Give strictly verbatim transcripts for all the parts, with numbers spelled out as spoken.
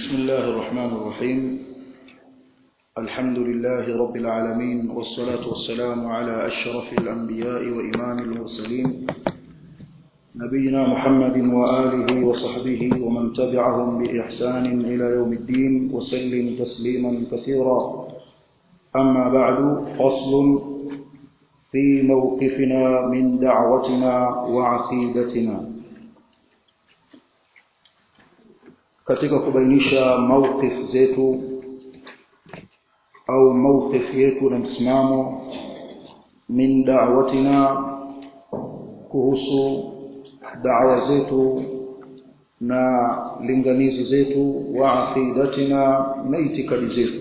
بسم الله الرحمن الرحيم. الحمد لله رب العالمين، والصلاة والسلام على أشرف الأنبياء وإمام المرسلين نبينا محمد وآله وصحبه ومن تبعهم بإحسان إلى يوم الدين وسلم تسليما كثيرا. أما بعد، فصل في موقفنا من دعوتنا وعقيدتنا. katika kubainisha mawqif zetu au mawqif yetu na msimamo min da'watina, kuhusu da'wa zetu na linganizi zetu, wa aqidatina, na itikadi zetu.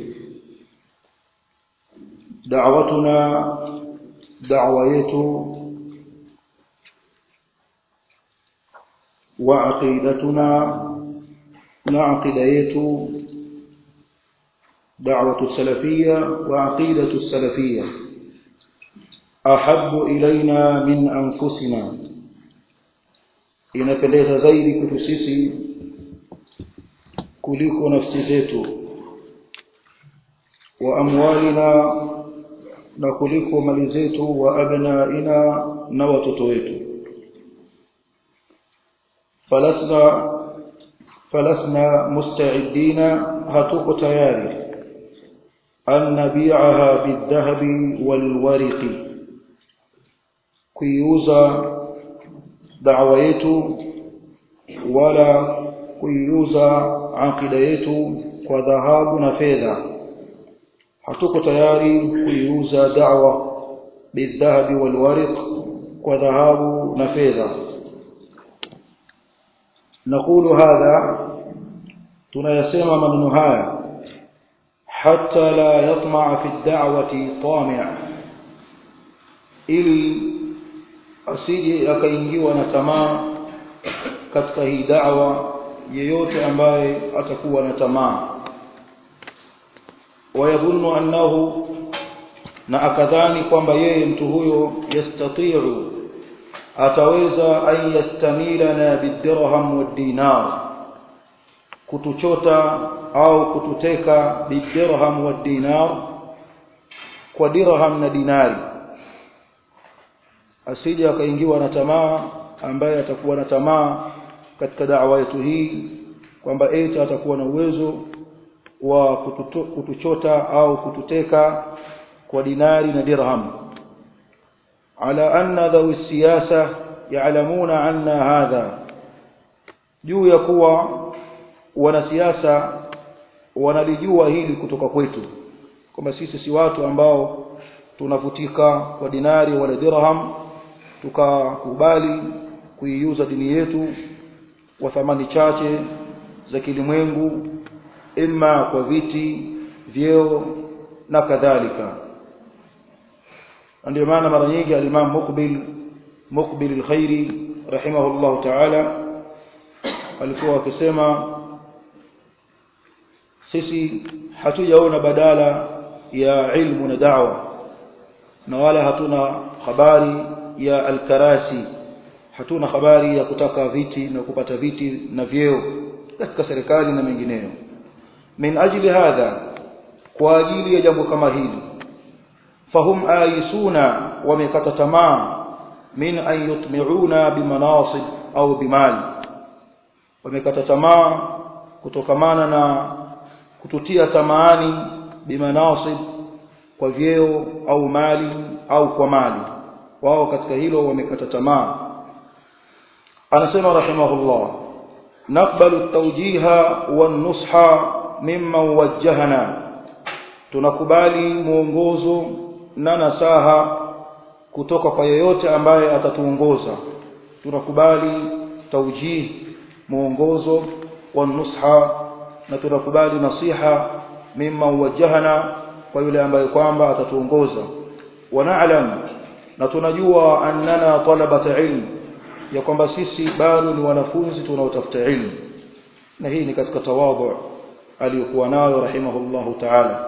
Da'watuna, da'wa yetu, wa aqidatuna, na aqida yetu, da'watu salafiyya wa aqidatu salafiyya, ahabbu ilaina min anfusina, inapendeza zaidi kwetu sisi kuliko nafsi zetu, wa amwalina, na kuliko mali zetu, wa abnaina, na watoto wetu. falasna فلسنا مستعدين هتوك تياري أن نبيعها بالذهب والورق، كيوزا دعويته ولا كيوزا عقيدته وذهاب نفيذا. هتوك تياري كيوزا دعوة بالذهب والورق وذهاب نفيذا. نقول هذا tunayasema maneno haya hatta la yatma fi ad-da'wati tami', ili asije akaingiwa na tamaa katika hii da'wa yeyote ambaye atakuwa na tamaa. Wayadhunnu annahu, na akadhani kwamba yeye mtu huyo yastati'u, ataweza an yastamilana bidirham wad-dinar, kutuchota au kututeka bidirham wad-dinar, kwa dirham na dinari. Asije akaingiwa na tamaa ambaye atakuwa na tamaa katika da'wa yetu hii kwamba eti atakuwa na uwezo wa kutuchota au kututeka kwa dinari na dirham. على أن ذوي السياسة يعلمون عنا هذا، juu ya kuwa wanasiasa wanalijua hili kutoka kwetu, kwamba sisi si watu ambao tunavutika kwa dinari wala dirham tukakubali kuiuza dini yetu kwa thamani chache za kilimwengu, ima kwa viti, vyeo na kadhalika. ndio maana mara nyingi al-Imam Muqbil Muqbil al-Khairi rahimahullah ta'ala alikuwa akisema, sisi hatujaona badala ya ilmu na da'wa, na wala hatuna habari ya al-karasi, hatuna habari ya kutaka viti na kupata viti na vyeo katika serikali na mengineyo. Min ajli hadha, kwa ajili ya jambo kama hili, fahum aisuna, wamekata tamaa, min an yutmi'una bimanasib au bimali, wamekata tamaa kutokamana na kututia tamaani bimanasib, kwa vyeo au mali au kwa mali. Wao katika hilo wamekata tamaa. Anasema rahimahullah, naqbalu at-tawjiha wan-nusha mimman wajjahana, tunakubali muongozo na nasaha kutoka kwa yeyote ambaye atatuongoza. Tunakubali tawjih, muongozo, wa nusha, na tunakubali nasiha mimma wajahana, kwa yule ambaye kwamba atatuongoza. Wa na'lam, na tunajua annana talabata ilm, ya kwamba sisi bado ni wanafunzi tunaotafuta ilmu. Na hii ni katika tawadhu aliyokuwa nayo rahimahullahu ta'ala.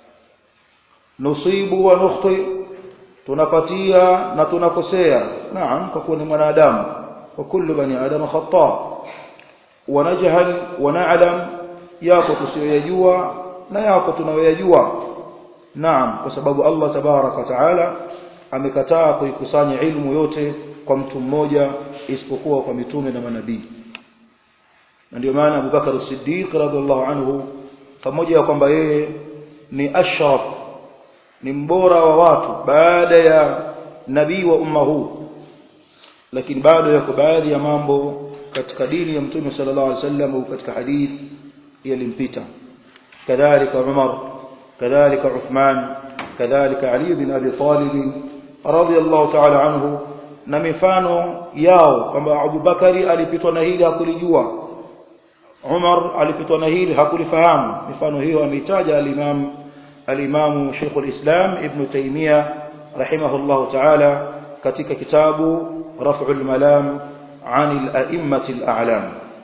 Nusibu wa nukhti, tunapatia na tunakosea, naam, kwa kuwa ni mwanadamu, wa kullu bani adam khata. Wa najhal wa na'lam, yako tusiyoyajua na yako tunayoyajua. Naam, kwa sababu Allah tabaraka wa taala amekataa kuikusanya ilmu yote kwa mtu mmoja isipokuwa kwa mitume na manabii. Na ndio maana Abu Bakar as-Siddiq radhiallahu anhu, pamoja na kwamba yeye ni ashraf, ni mbora wa watu baada ya nabii wa umma huu, lakini bado yako baadhi ya mambo katika dini ya Mtume sallallahu alaihi wasallam au katika hadithi yalimpita. Kadhalika Umar, kadhalika Uthman, kadhalika Ali bin Abi Talib radhiyallahu ta'ala anhu, na mifano yao kwamba Abu Bakari alipitwa na hili hakulijua, Umar alipitwa na hili hakulifahamu. Mifano hiyo ameitaja al-Imam al-Imam Sheikh al-Islam Ibn Taymiyyah rahimahullahu ta'ala katika kitabu Raf'ul Malam 'an al-a'immati al-a'lam.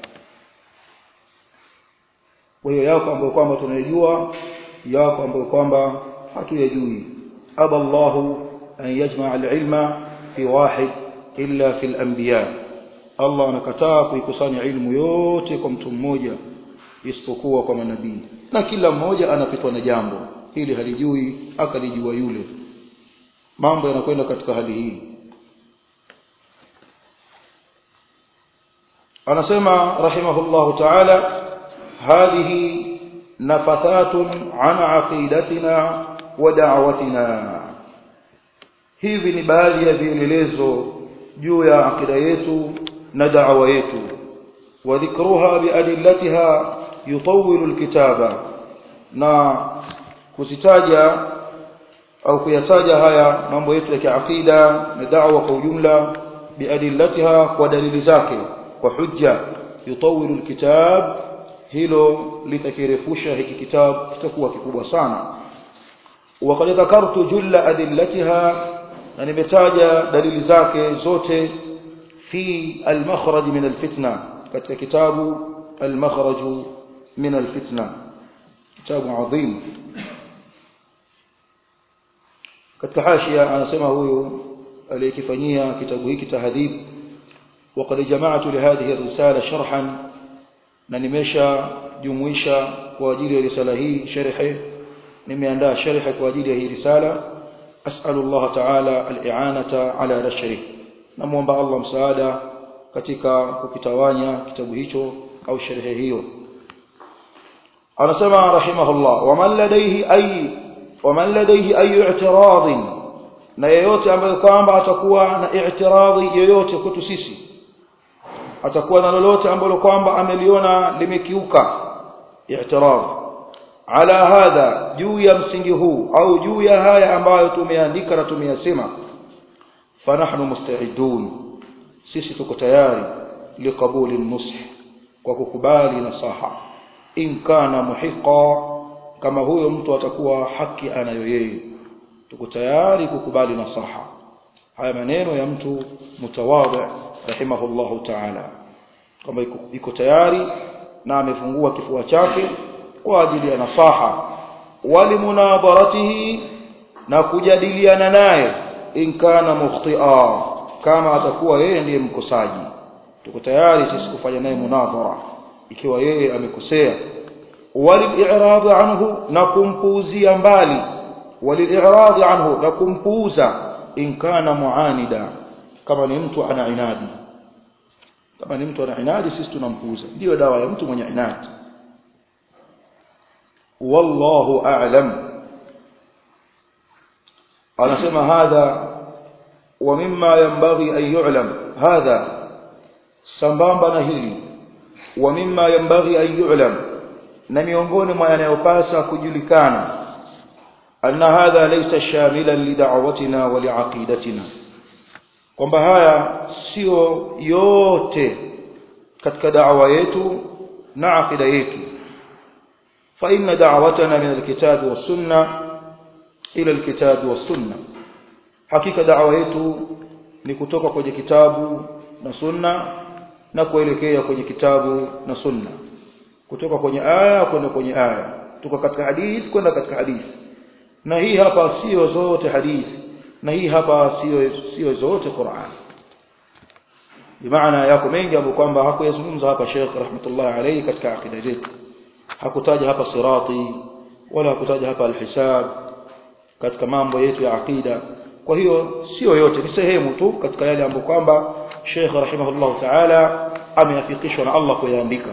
Wao yako ambao kwamba tunajua, yako ambao kwamba hatuyajui. Aballahu an yajma' al-ilma fi wahid illa fi al-anbiya. Allah anakataa kuikusanya ilmu yote kwa mtu mmoja isipokuwa kwa manabii, na kila mmoja anapitwa na jambo hili halijui akalijua yule. Mambo yanakwenda katika hali hii. Anasema rahimahullahu ta'ala, hadhihi nafathatun an aqidatina wa da'watina. Hivi ni baadhi ya vielelezo juu ya akida yetu na da'wa yetu. Wa dhikruha bi adillatiha yutawwilu alkitaba, na kuzitaja au kuyataja haya mambo yetu ya kiakida na da'wa kwa ujumla bi adillatiha, kwa dalili zake, kwa hujja. Yutawwilu alkitab, hilo litakirefusha hiki kitabu, kitakuwa kikubwa sana. Wa qad dhakartu julla adillatiha, na nimetaja dalili zake zote fi al-makhraj min al-fitna, katika kitabu al-makhraj min al-fitna, kitabu adhim. Katika hashia anasema huyu aliyekifanyia kitabu hiki tahdhib, wa qad jama'tu li hadhihi ar-risala sharhan, na nimesha jumuisha kwa ajili ya risala hii sharhi, nimeandaa sharhi kwa ajili ya hii risala. As'alu Allah ta'ala al-i'anata ala nashrih, namuomba Allah msaada katika kukitawanya kitabu hicho au sharhi hiyo. Anasema rahimahullah, wa man ladayhi ay wa man ladayhi ay i'tirad, na yeyote ambaye kwamba atakuwa na i'tiradhi yoyote kwetu sisi, atakuwa na lolote ambalo kwamba ameliona limekiuka i'tirad ala hadha, juu ya msingi huu au juu ya haya ambayo tumeandika na tumeyasema, fanahnu musta'idun, sisi tuko tayari liqabuli nush, kwa kukubali nasaha. In kana muhiqa, kama huyo mtu atakuwa haki anayo yeye, tuko tayari kukubali nasaha. Haya maneno ya mtu mutawadhi rahimahullahu ta'ala, kama iko tayari na amefungua kifua chake kwa ajili ya nasaha. Walimunadharatihi, na kujadiliana naye, in kana mukhti'a, kama atakuwa yeye ndiye mkosaji, tuko tayari sisi kufanya naye munadhara ikiwa yeye amekosea. Walil-i'rad anhu, na kumpuuzia mbali, walil-i'rad anhu, na kumpuuza, in kana muanida, kama ni mtu ana inadi. Kama ni mtu ana inadi, sisi tunampuuza. Ndio dawa ya mtu mwenye inadi. Wallahu a'lam. Anasema hadha wa mimma yanbaghi an yu'lam, hadha sambamba na hili, wa mimma yanbaghi an yu'lam, na miongoni mwa yanayopasa kujulikana, anna hadha laysa shamilan li da'watina wa li aqidatina, kwamba haya sio yote katika da'wa yetu na aqida yetu. Fa inna da'watana min al-kitab wa sunnah ila al-kitab wa sunnah, hakika da'wa yetu ni kutoka kwenye kitabu na sunna na kuelekea kwenye kitabu na sunna, kutoka kwenye aya kwenda kwenye aya, kutoka katika hadithi kwenda katika hadithi. Na hii hapa sio zote hadithi, na hii hapa sio sio zote Qur'an. Bimaana yako mengi ambayo kwamba hakuyazungumza hapa Sheikh rahmatullahi alayhi katika akida zetu. hakutaja hapa sirati wala hakutaja hapa alhisab katika mambo yetu ya akida. Kwa hiyo sio yote, ni sehemu tu katika yale ambayo kwamba Sheikh rahimahullah ta'ala ameafikishwa na Allah kuyaandika.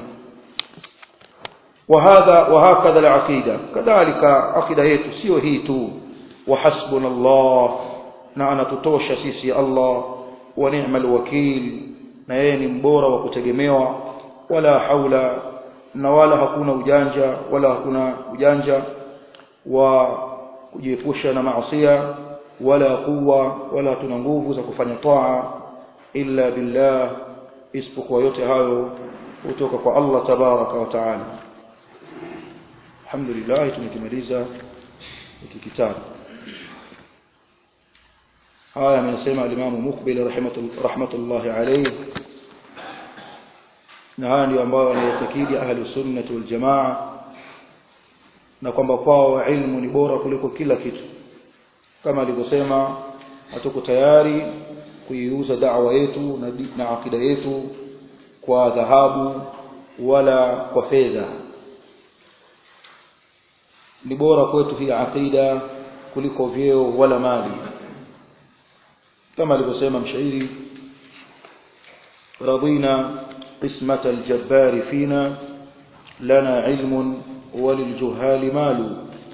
وهذا وهكذا العقيدة كذلك عقيدة yetu sio hii tu وحسبنا الله na anatutosha sisi Allah wa ni'mal wakil na yeye ni mbora wa kutegemewa wala haula na wala hakuna ujanja wala hakuna ujanja wa kujiepusha na maasiya wala quwwa wala tuna nguvu za kufanya taa illa billah isipokuwa yote hayo kutoka kwa Allah tabaraka wa taala. Alhamdulillah tumekimaliza hiki kitabu. haya amesema al-Imam Muqbil rahmatullahi alayhi, na haya ndio ambao wanayatakidi ahlus sunnah wal jamaa, na kwamba kwao ilmu ni bora kuliko kila kitu, kama alivyosema hatuko tayari kuiuza da'wa yetu na, na akida yetu kwa dhahabu wala kwa fedha. Ni bora kwetu hii akida kuliko vyeo wala mali, kama alivyosema mshairi radina qismat al-jabbar fina lana ilmun waliljuhali malu.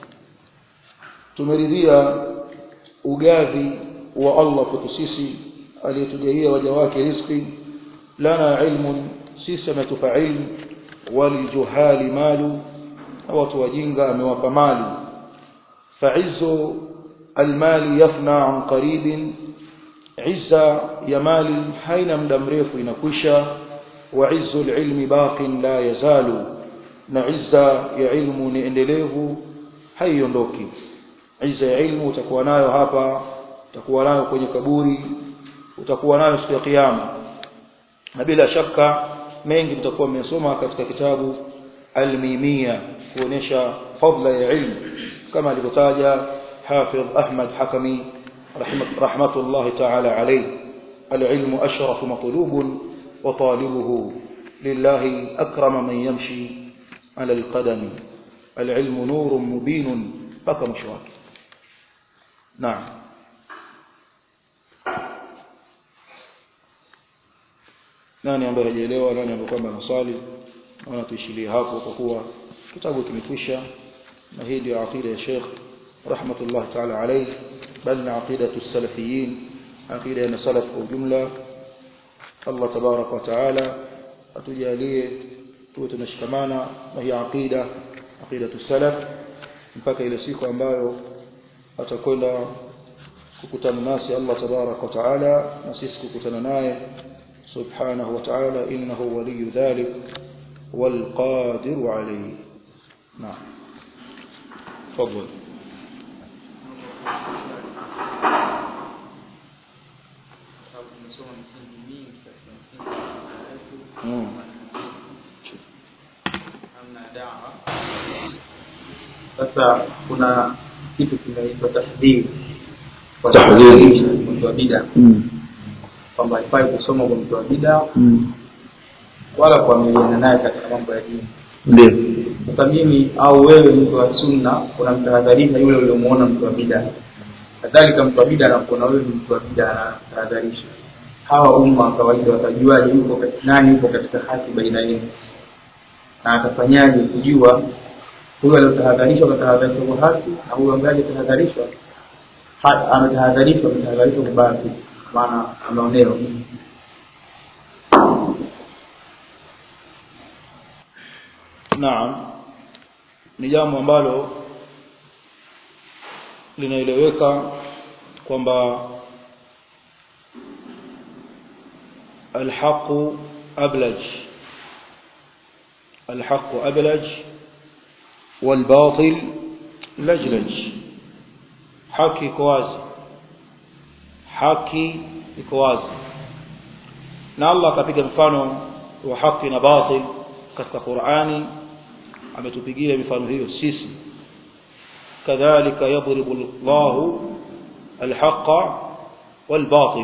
Tumeridhia ugavi wa Allah kwetu sisi aliyetujalia waja wake riziki. Lana ilmun, sisi ametupa ilmu, waliljuhali malu, watu wajinga amewapa mali. Fa'izzu almali yafna an qaribin, izza ya mali haina muda mrefu inakwisha. Wa izzu alilmi baqin la yazalu, na izza ya ilmu ni endelevu haiondoki. Izza ya ilmu utakuwa nayo hapa, utakuwa nayo kwenye kaburi, utakuwa nayo siku ya kiyama, na bila shaka mengi mtakuwa mmesoma katika kitabu al-Mimiyya kuonesha fadla ya ilmu, kama alivyotaja Hafidh Ahmad Hakami rahmatullahi ta'ala alayhi, al-ilmu ashrafu matlubun wa talibuhu lillahi akrama man yamshi ala al-qadami, al-ilmu nurun mubinun mpaka mwisho wake. Naam. Nani ambaye hajaelewa, nani ambaye kwamba anasali, naona tuishilie hapo kwa kuwa kitabu kimekwisha, na hii ndio aqida ya Sheikh rahmatullah ta'ala alayhi, bal na aqidatu salafiyin, aqida ya salaf kwa jumla. Allah tabarak wa taala atujalie tuwe tunashikamana na hii aqida, aqidatu salaf, mpaka ile siku ambayo atakwenda kukutana nasi Allah tabarak wa taala, na sisi kukutana naye سبحانه وتعالى إنه ولي ذلك والقادر عليه. نعم تفضل. Sasa kuna kitu kinaitwa tahdhir, tahdhir mtu wa bid'a, kwamba haifai kusoma kwa mtu wa bid'a wala kuamiliana naye katika mambo ya dini. Ndio. Sasa mimi au wewe mtu wa sunna unamtahadharisha yule uliyomuona mtu wa bid'a, kadhalika mtu wa bid'a anapoona wewe mtu wa bid'a anatahadharisha. Hawa umma kawaida watajuaje yuko katika nani, yuko katika haki baina yenu, na atafanyaje kujua huyo aliyotahadharishwa katahadharishwa kwa haki na huyo ambaye alitahadharishwa ametahadharishwa ametahadharishwa kwa batili, maana anaonewa. Naam, ni jambo ambalo linaeleweka kwamba الحق أبلج الحق أبلج والباطل لجلج. حكي كواز haki iko wazi, na Allah akapiga mfano wa haki na batil katika Qur'ani, ametupigia mifano hiyo sisi. Kadhalika yadribu Allahu alhaqa walbatil,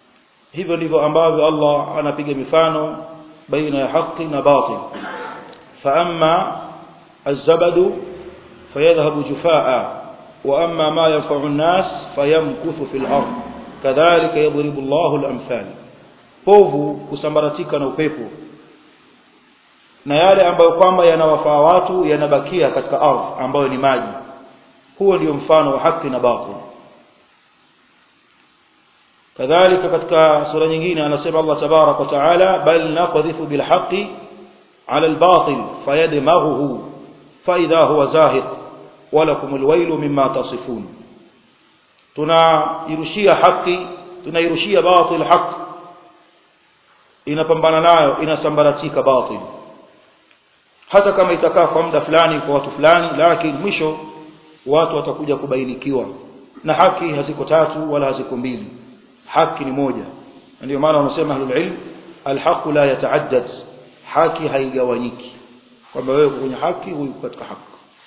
hivyo ndivyo ambavyo Allah anapiga mifano baina ya haki na batil. فأما الزبد فيذهب جفاء وأما ما ينفع الناس فيمكث في الأرض كذلك يضرب الله الأمثال. povu kusambaratika na upepo na yale ambayo kwamba yanawafaa watu yanabakia katika ardhi ambayo ni maji. Huo ndio mfano wa haki na batil. kadhalika katika sura nyingine anasema Allah tabarak wa taala bal naqdhifu bil haqqi ala al batil fayadmaghuhu fa idha huwa zahiq wa lakum al waylu mimma tasifun. tunairushia haki tunairushia batil haki, inapambana nayo, inasambaratika batil hata kama itakaa kwa muda fulani kwa watu fulani, lakini mwisho watu watakuja kubainikiwa. Na haki haziko tatu wala haziko mbili, haki ni moja. Ndio maana wanasema ahlul ilm alhaq la yata'addad, haki haigawanyiki kwamba wewe kwenye haki huyu katika haki.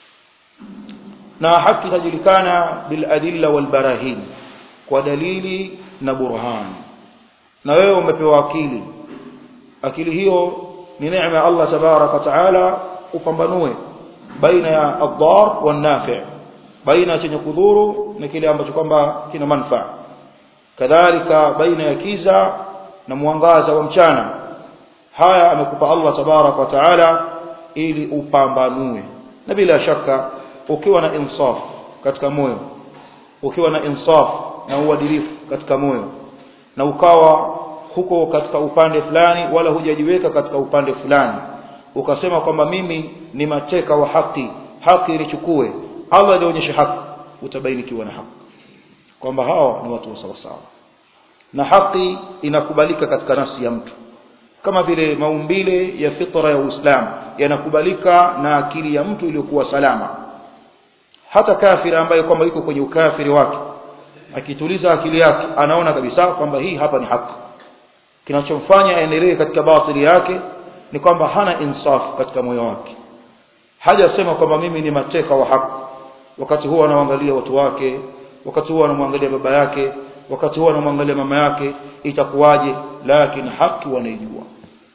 Na haki inajulikana bil adilla wal barahin, kwa dalili na burhan. Na wewe umepewa akili, akili hiyo ni neema ya Allah tabaraka wa taala, upambanue baina ya ad-dar wan nafi', baina chenye kudhuru na kile ambacho kwamba kina manufaa. Kadhalika baina ya kiza na mwangaza wa mchana. Haya amekupa Allah tabaraka wa taala ili upambanue. Na bila shaka ukiwa na insaf katika moyo, ukiwa na insaf na uadilifu katika moyo, na ukawa huko katika upande fulani wala hujajiweka katika upande fulani, ukasema kwamba mimi ni mateka wa haki, haki nichukue, Allah alionyesha haki, utabainikiwa na haki kwamba hawa ni watu wa sawa sawa. Na haki inakubalika katika nafsi ya mtu kama vile maumbile ya fitra ya Uislamu yanakubalika na akili ya mtu iliyokuwa salama. Hata kafiri ambaye kwamba yuko kwenye ukafiri wake, akituliza akili yake anaona kabisa kwamba hii hapa ni haki. Kinachomfanya aendelee katika batili yake ni kwamba hana insaf katika moyo wake. Hajasema kwamba mimi ni mateka wa haki, wakati huo anaangalia watu wake, wakati huo anamwangalia baba yake, wakati huo anamwangalia mama yake, itakuwaje? Lakini haki wanaijua,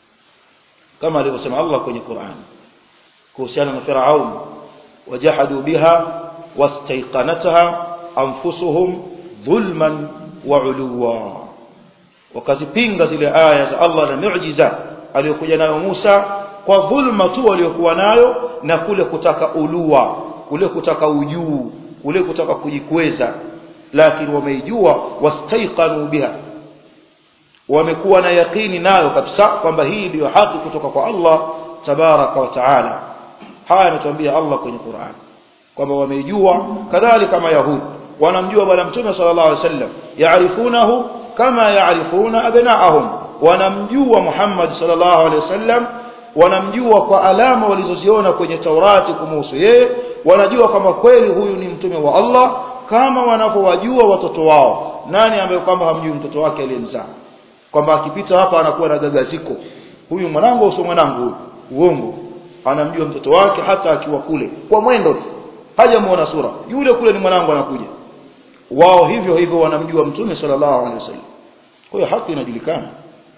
kama alivyosema Allah kwenye Qur'an kuhusiana na Firaun, wajahadu biha wastaiqanataha anfusuhum dhulman wa uluwa. Wakazipinga zile aya za Allah na miujiza aliyokuja nayo Musa kwa dhulma tu aliyokuwa nayo, na kule kutaka ulua, kule kutaka ujuu, kule kutaka kujikweza. Lakini wameijua, wastaiqanu biha, wamekuwa na yakini nayo kabisa kwamba hii ndio haki kutoka kwa Allah tabaraka wa taala. Haya anatuambia Allah kwenye Qur'an kwamba wameijua. Kadhalika kama Yahudi wanamjua bwana Mtume sallallahu alaihi wasallam, yaarifunahu kama yaarifuna abnaahum, wanamjua Muhammad sallallahu alaihi wasallam, wanamjua kwa alama walizoziona kwenye Taurati kumhusu yeye. Wanajua kama kweli huyu ni mtume wa Allah, kama wanavyowajua watoto wao. Nani ambaye kwamba hamjui mtoto wake aliyemzaa, kwamba akipita hapa anakuwa na gagaziko, huyu mwanangu au sio mwanangu? Uongo. Anamjua mtoto wake hata akiwa kule kwa mwendo, hajamuona sura, yule kule ni mwanangu anakuja. Wao hivyo hivyo wanamjua Mtume sallallahu alaihi wasallam. Kwa hiyo haki inajulikana.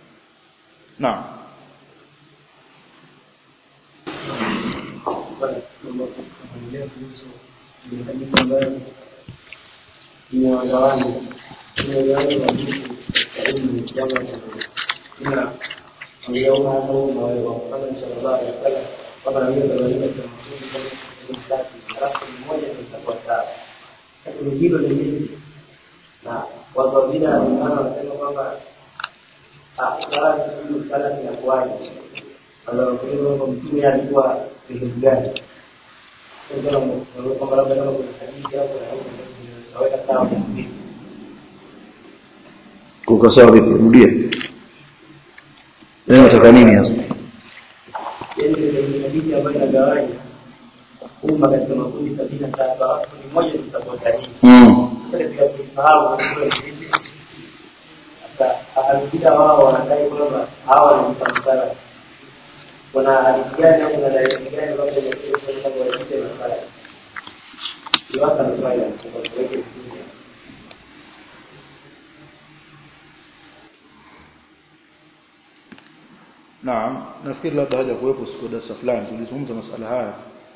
Naam. hilo lenyewe na kwa vile wanasema kwamba sala ni sala ya kwaje, alors que kwa mtume alikuwa sehemu gani, ndio ndio kwamba labda kama kuna hadithi au kuna naweka sawa hivi kuko sawa vipi? Rudia. Leo nataka nini hasa? Yaani hadithi ambayo inagawanya umma katika makundi sabini na saba, ni moja tutakuwa sahihi. Mm. Katika kufahamu hivi hata alikuja wao wanadai kwamba hawa ni mfano. Kuna hadithi gani au kuna dalili gani ambayo inasema kwamba wajite masala? Iwaka na swali kwa kuweka vizuri. naam nafikiri labda haja kuwepo siku darasa fulani tulizungumza masuala haya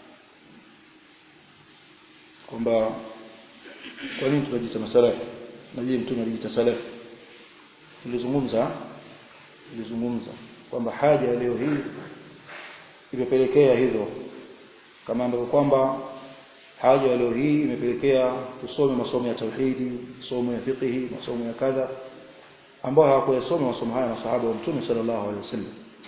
kwamba kwa nini tunajiita masalafi na je mtume alijiita salafi tulizungumza tulizungumza kwamba haja leo hii imepelekea hivyo kama ambavyo kwamba haja leo hii imepelekea tusome masomo ya tauhidi masomo ya fiqh masomo ya kadha ambao hawakuyasoma masomo haya masahaba wa mtume sallallahu alaihi wasallam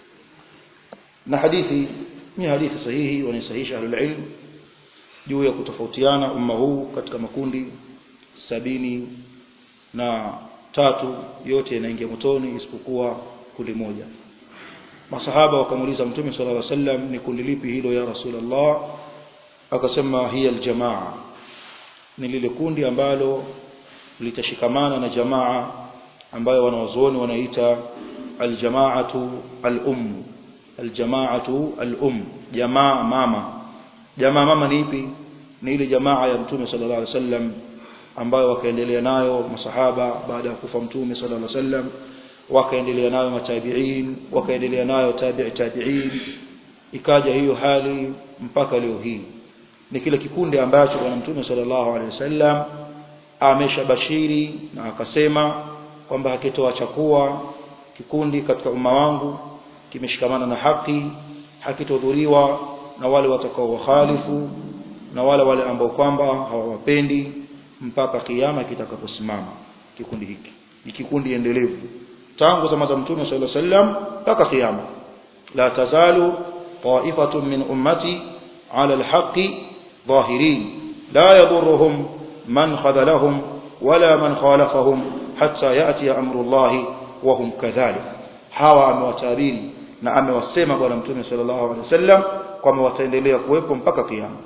na hadithi ni hadithi sahihi wanasahihisha ahlul ilm juu ya kutofautiana umma huu katika makundi sabini na tatu yote yanaingia motoni isipokuwa kundi moja masahaba wakamuuliza mtume sallallahu alaihi wasallam ni kundi lipi hilo ya rasulullah akasema hiya aljamaa ni lile kundi ambalo litashikamana na jamaa ambayo wanawazuoni wanaita aljamaatu al-umm aljamaatu al-umm jamaa mama jamaa mama ni ipi ni ile jamaa ya mtume sallallahu alaihi wasallam ambayo wakaendelea nayo masahaba baada ya kufa mtume sallallahu alaihi wasallam wakaendelea nayo matabiin wakaendelea nayo tabi'i tabi'in ikaja hiyo hali mpaka leo hii ni kile kikundi ambacho bwana mtume sallallahu alaihi wasallam ameshabashiri na akasema kwamba hakitoa chakua kikundi katika umma wangu kimeshikamana na haki hakitodhuriwa na wale watakao wakhalifu na wale wale ambao kwamba hawawapendi mpaka kiyama kitakaposimama kikundi hiki ni kikundi endelevu tangu zama za mtume sallallahu alaihi wasallam mpaka kiyama la tazalu ta'ifatun min ummati ala alhaqqi ظاهرين لا يضرهم من خذلهم ولا من خالفهم حتى يأتي أمر الله وهم كذلك hawa amewatabiri na amewasema bwana mtume sallallahu alaihi wasallam kwamba wataendelea kuwepo mpaka kiyama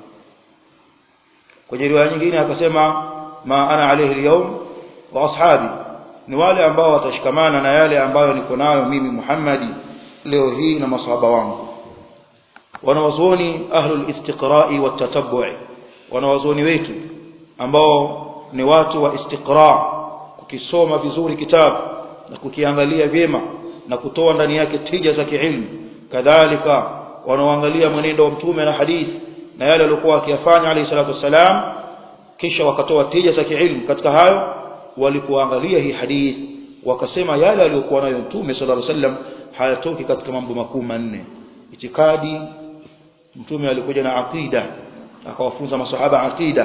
kwenye riwaya nyingine akasema ma ana alayhi al-yawm wa ashabi ni wale ambao watashikamana na yale ambayo niko nayo mimi Muhammadi leo hii na masahaba wangu wanawazuoni ahlul istiqra'i wat tatabbu'i wanawazuoni wetu ambao ni watu wa istiqra' kukisoma vizuri kitabu na kukiangalia vyema na kutoa ndani yake tija za kiilmu kadhalika wanaoangalia mwenendo wa mtume na hadithi na yale aliyokuwa akiyafanya alayhi salatu wasalam kisha wakatoa tija za kiilmu katika hayo walipoangalia hii hadithi wakasema yale aliyokuwa nayo mtume sallallahu alayhi wasallam hayatoki katika mambo makuu manne itikadi mtume alikuja na aqida akawafunza masahaba aqida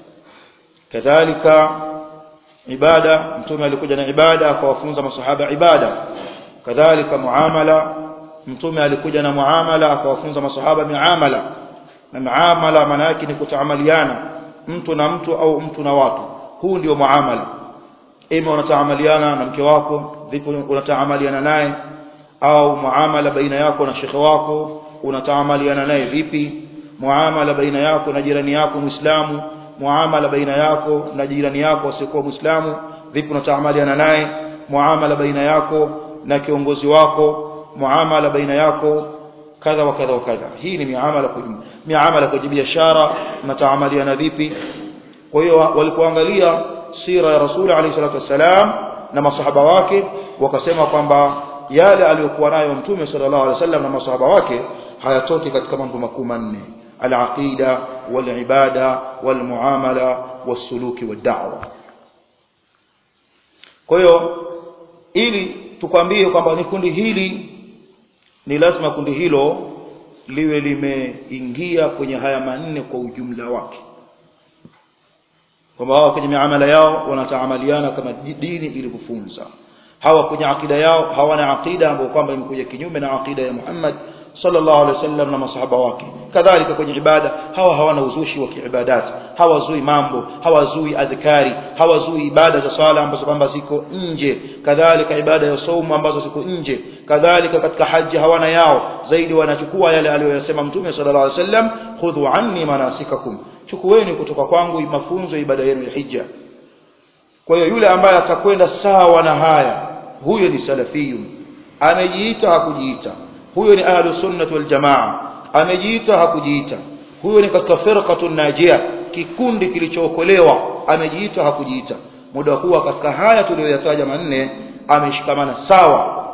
kadhalika ibada mtume alikuja na ibada akawafunza masahaba ibada kadhalika muamala mtume alikuja na muamala akawafunza masahaba miamala na muamala maana yake ni kutaamaliana mtu na mtu au mtu na watu huu ndio muamala ima unataamaliana na mke wako vipi unataamaliana naye au muamala baina yako na shekhi wako unataamaliana naye vipi muamala baina yako na jirani yako muislamu muamala baina yako na jirani yako asiyekuwa muislamu vipi unataamaliana naye muamala baina yako na kiongozi wako muamala baina yako kadha wa kadha wa kadha hii ni miamala kwa miamala kwa biashara mtaamaliana vipi kwa hiyo walipoangalia sira ya rasul alayhi salatu wasalam na masahaba wake wakasema kwamba yale aliyokuwa nayo mtume sallallahu alaihi wasallam na masahaba wake hayatoki katika mambo makuu manne al-aqida wal-ibada wal-muamala was-suluki wad-da'wa kwa hiyo ili tukwambie kwamba ni kundi hili ni lazima kundi hilo liwe limeingia kwenye haya manne kwa ujumla wake kwamba wao kwenye miamala yao wanataamaliana kama dini ilivyofunza hawa kwenye akida yao hawana akida ambayo kwamba imekuja kinyume na akida ya Muhammad sallallahu alaihi wasallam na masahaba wake kadhalika kwenye ibada hawa hawana uzushi wa kiibadati hawazui mambo hawazui adhkari hawazui ibada za swala ambazo kwamba ziko nje kadhalika ibada ya saumu ambazo ziko nje kadhalika katika haji hawana yao zaidi wanachukua yale aliyosema mtume sallallahu alaihi wasallam khudhu anni manasikakum chukueni kutoka kwangu mafunzo ya ibada yenu ya hija kwa hiyo yule ambaye atakwenda sawa na haya huyo ni salafiyun amejiita hakujiita huyo ni ahlus sunnah wal jamaa amejiita hakujiita huyo ni katika firqatun najia kikundi kilichookolewa amejiita hakujiita muda kuwa katika haya tuliyoyataja manne ameshikamana sawa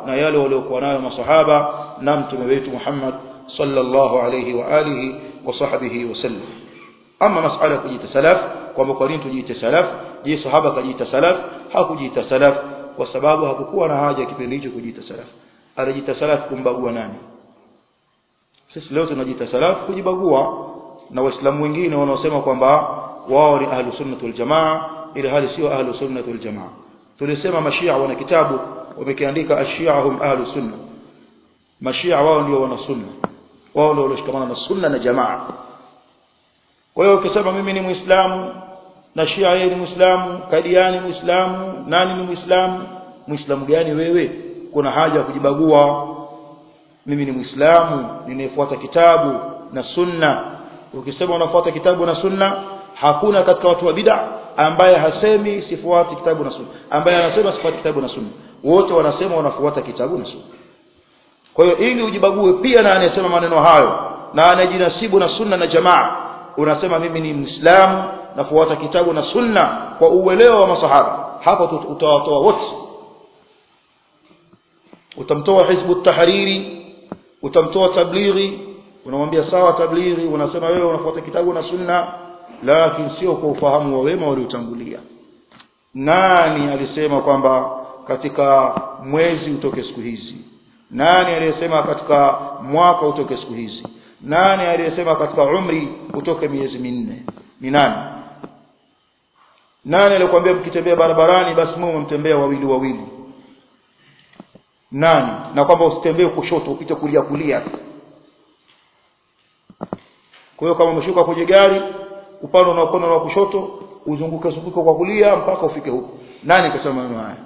na yale waliokuwa nayo masahaba na mtume wetu Muhammad sallallahu alayhi wa alihi wa sahbihi wasallam. Ama masala kujiita salaf, kwamba kwa nini tujiite salaf? Je, sahaba kajiita salaf? Hakujiita salaf kwa sababu hakukuwa na haja kipindi hicho kujiita salaf. Alijiita salaf kumbagua nani? Sisi leo tunajiita salaf kujibagua na waislamu wengine wanaosema kwamba wao ni ahlus sunnah wal jamaa, ila hali sio ahlus sunnah wal jamaa. Tulisema mashia wana kitabu wamekiandika ashiahum ahlus sunnah. Mashia wao ndio wana sunna, wao ndio walishikamana na sunna na jamaa. Kwa hiyo ukisema mimi ni muislamu na shia yeye ni muislamu, kadiani muislamu, nani ni muislamu? Muislamu gani wewe? Kuna haja ya kujibagua. Mimi ni muislamu ninayefuata kitabu na sunna. Ukisema unafuata kitabu na sunna, hakuna katika watu wa bid'a ambaye hasemi sifuati kitabu na sunna, ambaye anasema sifuati kitabu na sunna. Wote wanasema wanafuata kitabu na sunna. Kwa hiyo ili ujibague pia na anayesema maneno hayo na anajinasibu na sunna na jamaa, unasema mimi ni muislamu nafuata kitabu na sunna kwa uelewa wa masahaba, hapo utawatoa wote. Utamtoa hizbu tahriri, utamtoa tablighi, unamwambia sawa tablighi, unasema wewe unafuata kitabu na sunna, lakini sio kwa ufahamu wa wema waliotangulia. Nani alisema kwamba katika mwezi utoke siku hizi? Nani aliyesema katika mwaka utoke siku hizi? Nani aliyesema katika umri utoke miezi minne? Ni nani? Nani alikwambia mkitembea barabarani basi muwe mtembea wawili wawili? Nani? Na kwamba usitembee kushoto upite kulia kulia. Kwa hiyo kama umeshuka kwenye gari, upande na mkono wa kushoto uzunguke zunguke kwa kulia mpaka ufike huko. Nani kasema maneno haya?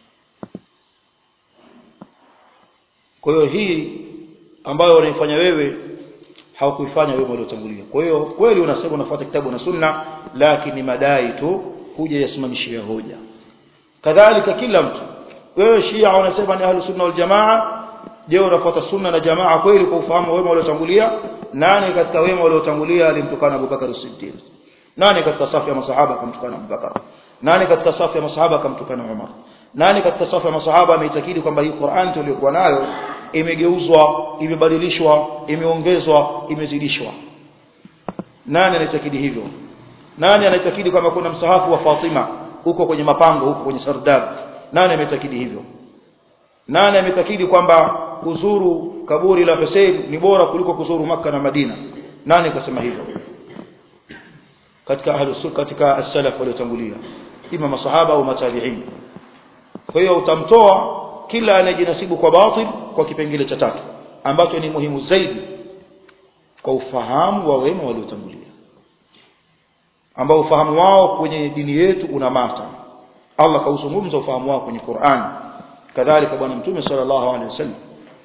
Kwa hiyo hii ambayo unaifanya wewe haukuifanya wewe waliotangulia. Kwa hiyo kweli unasema unafuata kitabu na sunna, lakini madai tu kuja yasimamishia hoja. Kadhalika kila mtu, wewe Shia unasema ni ahlus sunna wal jamaa, je, unafuata sunna na jamaa kweli kwa ufahamu wema waliotangulia? Nani katika wema waliotangulia alimtukana Abu Bakar as-Siddiq? Nani katika safu ya masahaba akamtukana Abu Bakar? Nani katika safu ya masahaba akamtukana Umar? Nani katika safu ya masahaba ameitakidi kwamba hii Qur'an tuliyokuwa nayo imegeuzwa, imebadilishwa, imeongezwa, imezidishwa? Nani anaitakidi hivyo? Nani anaitakidi kwamba kuna msahafu wa Fatima huko kwenye mapango huko kwenye Sardar? Nani ameitakidi hivyo? Nani ameitakidi kwamba kuzuru kaburi la Hussein ni bora kuliko kuzuru Makka na Madina? Nani kasema hivyo? Katika ahlus sunna, katika as-salaf waliotangulia, ima masahaba au matabi'in. Kwa hiyo utamtoa kila anayejinasibu kwa batil kwa kipengele cha tatu ambacho ni muhimu zaidi kwa ufahamu wa wema waliotangulia, ambao ufahamu wao kwenye dini yetu unamata. Allah kauzungumza ufahamu wao kwenye Qur'an, kadhalika bwana mtume sallallahu alaihi wasallam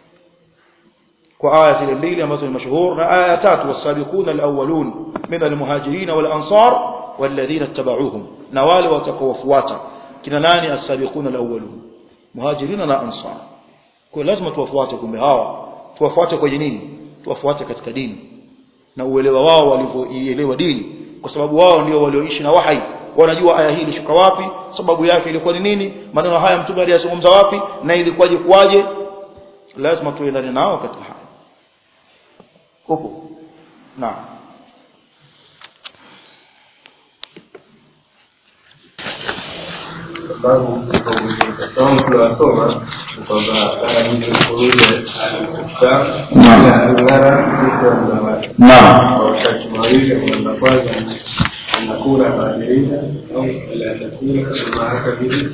kwa aya zile mbili ambazo ni mashuhuri, na aya tatu, wasabiquna alawwalun min almuhajirin wal ansar walladhina ittaba'uuhum, na wale watakaofuata. Kina nani as-sabiquna alawwalun? Muhajirina na ansar. Kwa lazima tuwafuate, kumbe hawa tuwafuate kwa nini? Tuwafuate katika dini na uelewa wao walivyoielewa dini, kwa sababu wao ndio walioishi na wahi, wanajua aya hii ilishuka wapi, sababu yake ilikuwa ni nini, maneno haya mtume aliyazungumza wapi na ilikuwaje kuaje. Lazima tuendane nao katika haya. Upo? Naam. Sababu kama tunasoma kwamba kama hizo kurudia alikuwa na ngara kwa Naam. wakati mwingine kwa kwanza anakula baadaye au ala chakula kama haka vile.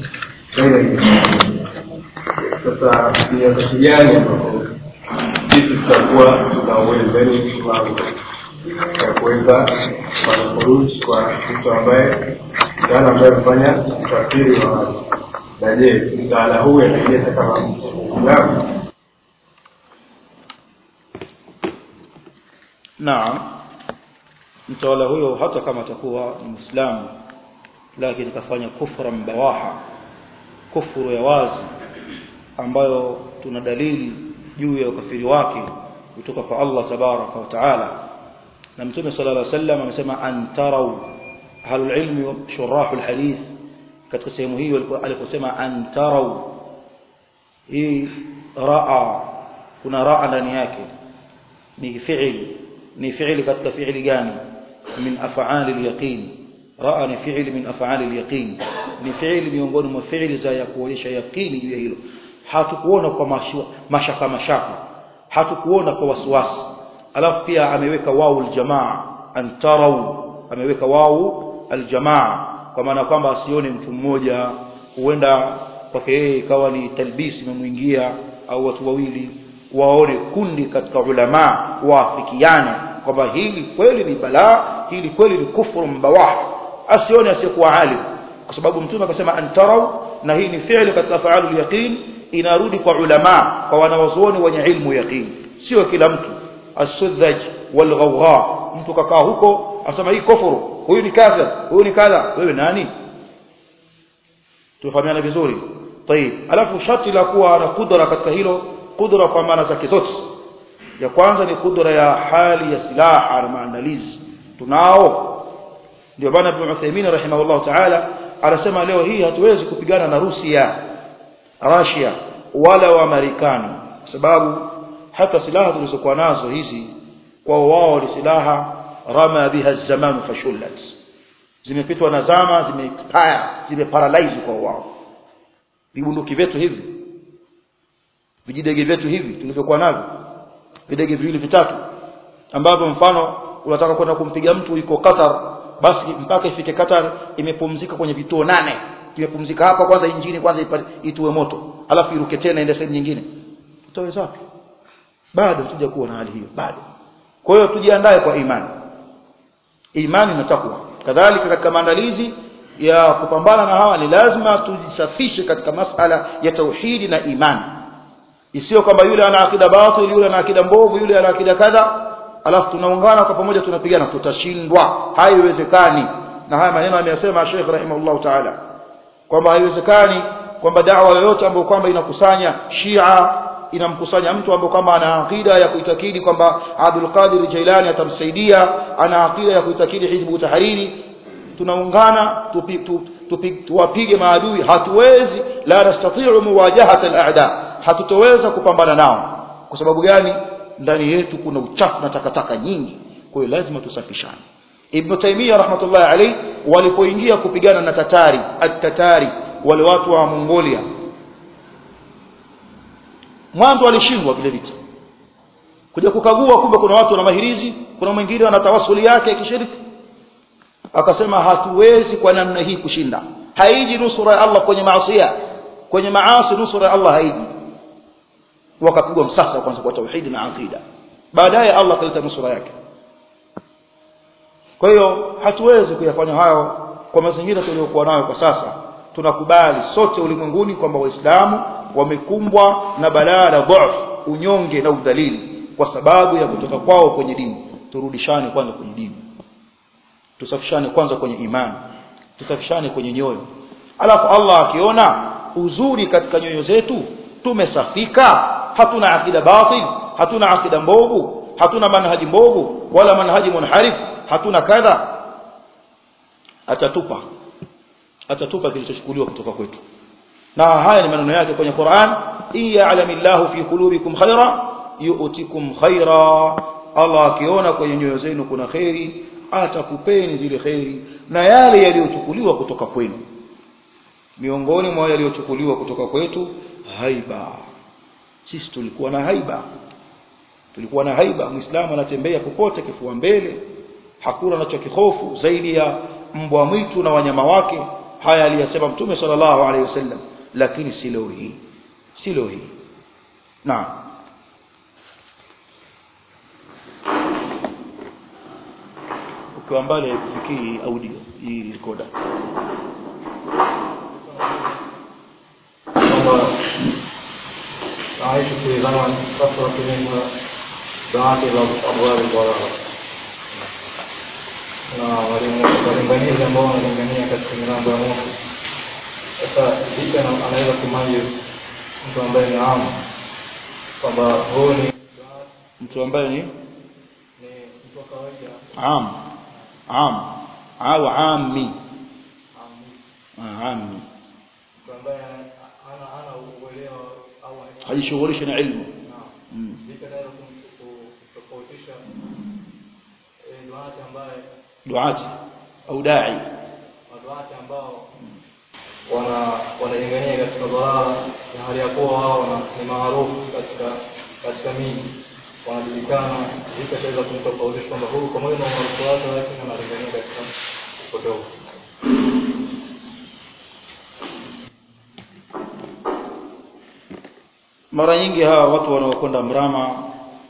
Sasa ni wakati gani ambapo sisi tutakuwa tuna uwezo wa kuweza kuruhusu kwa mtu ambaye kana ambaye kufanya usafiri wa watu? Na je, mtaala huu unaeleza kama Muislamu? Naam. Mtawala huyo hata kama atakuwa ni Muislamu, lakini kafanya kufra mbawaha, kufuru ya wazi ambayo tuna dalili juu ya ukafiri wake kutoka kwa Allah tabaraka wa taala. Na Mtume sallallahu alaihi wasallam amesema antarau ahlul ilmi shurahul hadith katika sehemu hiyo aliposema antarau, hii raa kuna raa ndani yake ni fi'il ni fi'il katika fi'ili gani min af'ali al-yaqin raa ni fi'il min af'ali al-yaqin ni fi'il miongoni mwa fi'ili za ya kuonyesha yaqini juu ya hilo hatukuona kwa mashua, mashaka mashaka hatukuona kwa wasiwasi alafu pia ameweka wao aljamaa antarau ameweka wao aljamaa kwa maana kwamba asione mtu mmoja huenda kwake yeye ikawa ni talbisi imemuingia au watu wawili waone kundi katika ulama waafikiane kwamba hili kweli ni balaa hili kweli ni kufuru mbawah asione asiyekuwa alim kwa sababu mtume akasema antarau na hii ni fi'li katika fa'alul yaqin inarudi kwa ulama kwa wanawazuoni wenye ilmu yaqin sio kila mtu as-sudhaj wal ghawgha mtu kakaa huko asema hii kufuru huyu ni kafir huyu ni kadha wewe nani tufahamiana vizuri طيب alafu sharti la kuwa na kudra katika hilo kudra kwa maana zake zote ya kwanza ni kudra ya hali ya silaha na maandalizi tunao ndio bwana Ibn Uthaymeen rahimahullah ta'ala anasema leo hii hatuwezi kupigana na Rusia Russia wala wa Marekani kwa sababu hata silaha tulizokuwa nazo hizi kwa wao ni silaha rama biha zaman fashullat zimepitwa na zama zimeexpire zimeparalyze kwa wao vibunduki vyetu hivi vijidege vyetu hivi tulivyokuwa navyo videge viwili vitatu ambavyo mfano unataka kwenda kumpiga mtu yuko Qatar basi mpaka ifike Qatar imepumzika kwenye vituo nane imepumzika hapa kwanza injini kwanza itue moto alafu iruke tena ende sehemu nyingine tutaweza wapi bado tuje kuwa na hali hiyo bado kwa hiyo tujiandae kwa imani imani na takwa kadhalika katika maandalizi ya kupambana na hawa ni lazima tujisafishe katika masala ya tauhidi na imani isiyo kwamba yule ana akida batil yule ana akida mbovu yule ana akida kadha alafu tunaungana kwa pamoja tunapigana tutashindwa haiwezekani na haya maneno ameyasema Sheikh rahimahullah ta'ala kwamba haiwezekani kwamba da'wa yoyote ambayo kwamba inakusanya Shia inamkusanya mtu ambaye kwamba ana akida ya kuitakidi kwamba Abdul Qadir Jailani atamsaidia ana akida ya kuitakidi Hizbu Tahriri tunaungana tuwapige maadui hatuwezi la nastati'u muwajahata al-a'da hatutoweza kupambana nao kwa sababu gani ndani yetu kuna uchafu na takataka nyingi kwa hiyo lazima tusafishane Ibn Taymiyyah rahmatullahi alayhi walipoingia kupigana na Tatari at-Tatari wale watu wa Mongolia mwanzo alishindwa vile vita kuja kukagua kumbe kuna watu na mahirizi kuna mwingine ana tawasuli yake ya kishiriki akasema hatuwezi kwa namna hii kushinda haiji nusura ya Allah kwenye maasi kwenye maasi nusura ya Allah haiji wakapigwa msasa kwanza kwa tauhid na aqida baadaye Allah kaleta nusura yake kwa hiyo hatuwezi kuyafanya hayo kwa mazingira tuliyokuwa nayo kwa sasa tunakubali sote ulimwenguni kwamba waislamu wamekumbwa na balaa la dhaifu unyonge na udhalili kwa sababu ya kutoka kwao kwenye dini turudishane kwanza kwenye dini tusafishane kwanza kwenye imani tusafishane kwenye nyoyo alafu Allah akiona uzuri katika nyoyo zetu tumesafika hatuna akida batil hatuna akida mbovu hatuna manhaji mbovu wala manhaji munharif hatuna kadha atatupa atatupa kilichochukuliwa kutoka kwetu na haya ni maneno yake kwenye Qur'an iya'lamillahu fi qulubikum khaira yu'tikum khaira Allah akiona kwenye nyoyo zenu kuna khairi atakupeni zile khairi na yale yaliyochukuliwa kutoka kwenu miongoni mwa yaliyochukuliwa kutoka kwetu haiba sisi tulikuwa na haiba tulikuwa na haiba muislamu anatembea popote kifua mbele hakuna anachokihofu zaidi ya mbwa mwitu na wanyama wake haya aliyasema mtume sallallahu alaihi wasallam lakini si leo hii si leo hii naam ukiwa mbali kufikii audio hii recorder عايش في زمن كثرة من دعاة الأبواب الضلالة na walinganizi ambao wanalingania katika milango ya moto. Sasa vipi anaweza kumayiz mtu ambaye ni amu kwamba huyu ni mtu ambaye ni ni mtu wa kawaida am am au ammi ammi mtu ambaye ana ana uelewa au hajishughulishi na ilmu. Mm. Nikalala kutofautisha eh duati ambaye duati au dai duati ambao wana wanaingania katika dhalala na hali ya kuwa wao ni maarufu katika katika miji wanajulikana, ikaweza kumtofautisha kwamba huyu pamoja na maarufu wake lakini analingania katika upotovu. Mara nyingi hawa watu wanaokwenda mrama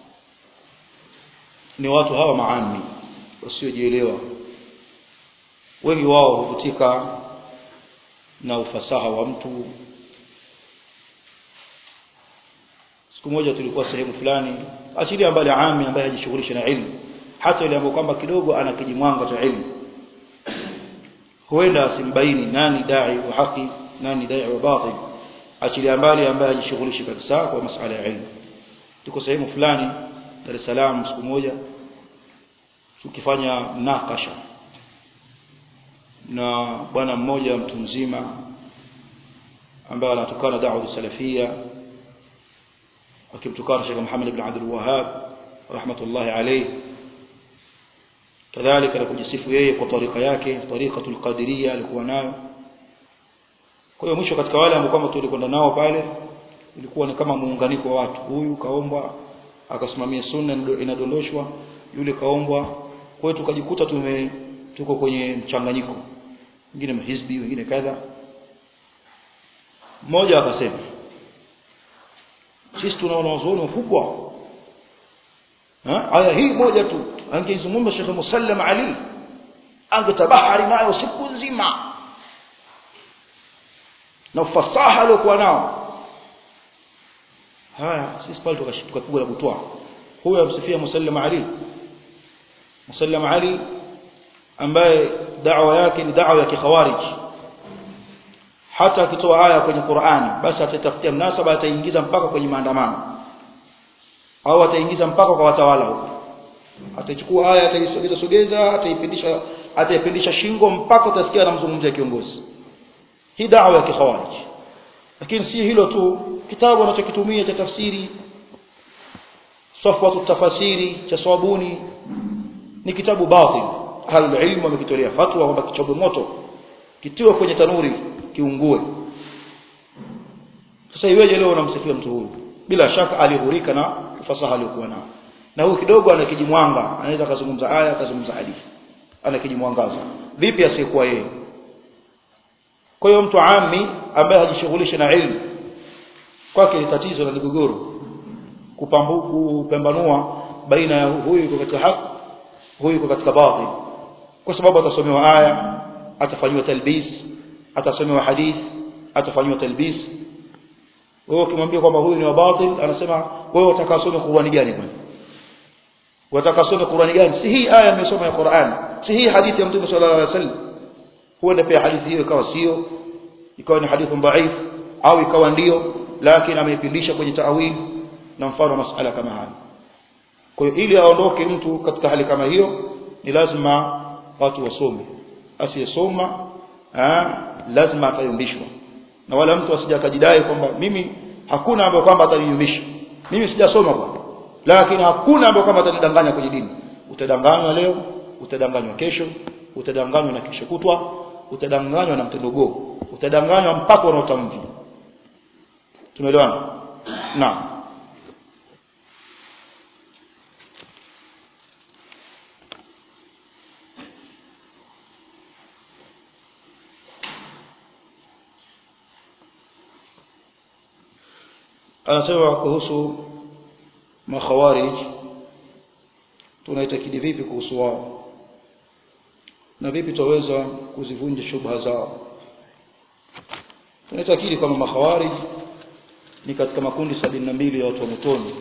ni watu hawa maami wasiojielewa. Wengi wao huvutika na ufasaha wa mtu. Siku moja tulikuwa sehemu fulani, achilia mbali ami ambaye hajishughulisha na ilmu, hata yule ambaye kwamba kidogo ana kijimwanga cha ilmu, huenda asimbaini nani dai wa haki, nani dai wa batil, achilia mbali ambaye hajishughulishi kabisa kwa masuala ya ilmu. Tuko sehemu fulani Dar es Salaam siku moja tukifanya nakasha na bwana mmoja mtu mzima ambaye anatokana da'wa salafia, akimtukana Sheikh Muhammad ibn Abdul Wahhab rahmatullahi alayhi, kadhalika na kujisifu yeye kwa tarika yake, tarikatul qadiriyya alikuwa nayo. Kwa hiyo mwisho katika wale ambao tulikwenda nao pale ilikuwa ni kama muunganiko wa watu, huyu kaombwa akasimamia sunna inadondoshwa, yule kaombwa. Kwa hiyo tukajikuta tume tuko kwenye mchanganyiko, wengine mahizbi, wengine kadha. Mmoja akasema sisi tunaona wazuoni wakubwa, ha aya hii moja tu angeizungumza Sheikh Musallam Ali angetabahari nayo siku nzima na ufasaha aliokuwa nao. Haya sisi pale tukapigwa na butwa. Huyo amsifia Musallam Ali, Musallam Ali ambaye da'wa yake ni da'wa ya kikhawarij. Hata akitoa aya kwenye Qur'ani basi atatafutia mnasaba, ataingiza mpaka kwenye maandamano au ataingiza mpaka kwa watawala huko. Atachukua aya ataisogeza sogeza, ataipindisha ataipindisha shingo mpaka utasikia anamzungumzia kiongozi. Hii da'wa ya kikhawarij. Lakini si hilo tu, kitabu anachokitumia cha tafsiri Safwatu Tafasiri cha Swabuni ni kitabu batil. Ahlul ilmu wamekitolea fatwa kwamba kichomwe moto, kitiwe kwenye tanuri kiungue. Sasa iweje leo unamsifia mtu huyu? Bila shaka alihurika na ufasaha aliokuwa nao. Na huyu kidogo ana kijimwanga, anaweza kuzungumza aya, kuzungumza hadithi. Ana kijimwangaza. Vipi asiyekuwa yeye? Kwa hiyo mtu ami ambaye hajishughulisha na ilmu, kwake ni tatizo la migogoro, kupambuku kupambanua baina ya huyu yuko katika haki, huyu yuko katika batil. Kwa sababu atasomewa aya, atafanywa talbis, atasomewa hadith, atafanywa talbis. Wewe ukimwambia kwamba huyu ni wa batil, anasema wewe utakasome Qur'ani gani kwani? Utakasome Qur'ani gani? Si hii aya nimesoma ya Qur'an, si hii hadithi ya Mtume sallallahu alaihi wasallam. Huenda pia hadithi hiyo ikawa sio, ikawa ni hadithi dhaifu, au ikawa ndio lakini ameipindisha kwenye ta'wil na mfano masala kama haya. Kwa hiyo ili aondoke mtu katika hali kama hiyo ni lazima watu wasome. Asiyesoma ah lazima atayumbishwa. Na wala mtu asije akajidai kwamba mimi hakuna ambaye kwamba ataniyumbisha. Mimi sijasoma kwa. Lakini hakuna ambaye kwamba atanidanganya kwenye dini. Utadanganywa leo, utadanganywa kesho, utadanganywa na kesho kutwa, utadanganywa na mtendogo, utadanganywa mpaka unaotamvi. Tumeelewana? Naam. Anasema kuhusu makhawarij, tunaitakidi vipi kuhusu wao na vipi tuweza kuzivunja shubha zao? Tunaitakidi kama makhawarij ni katika makundi sabini na mbili ya watu wa motoni,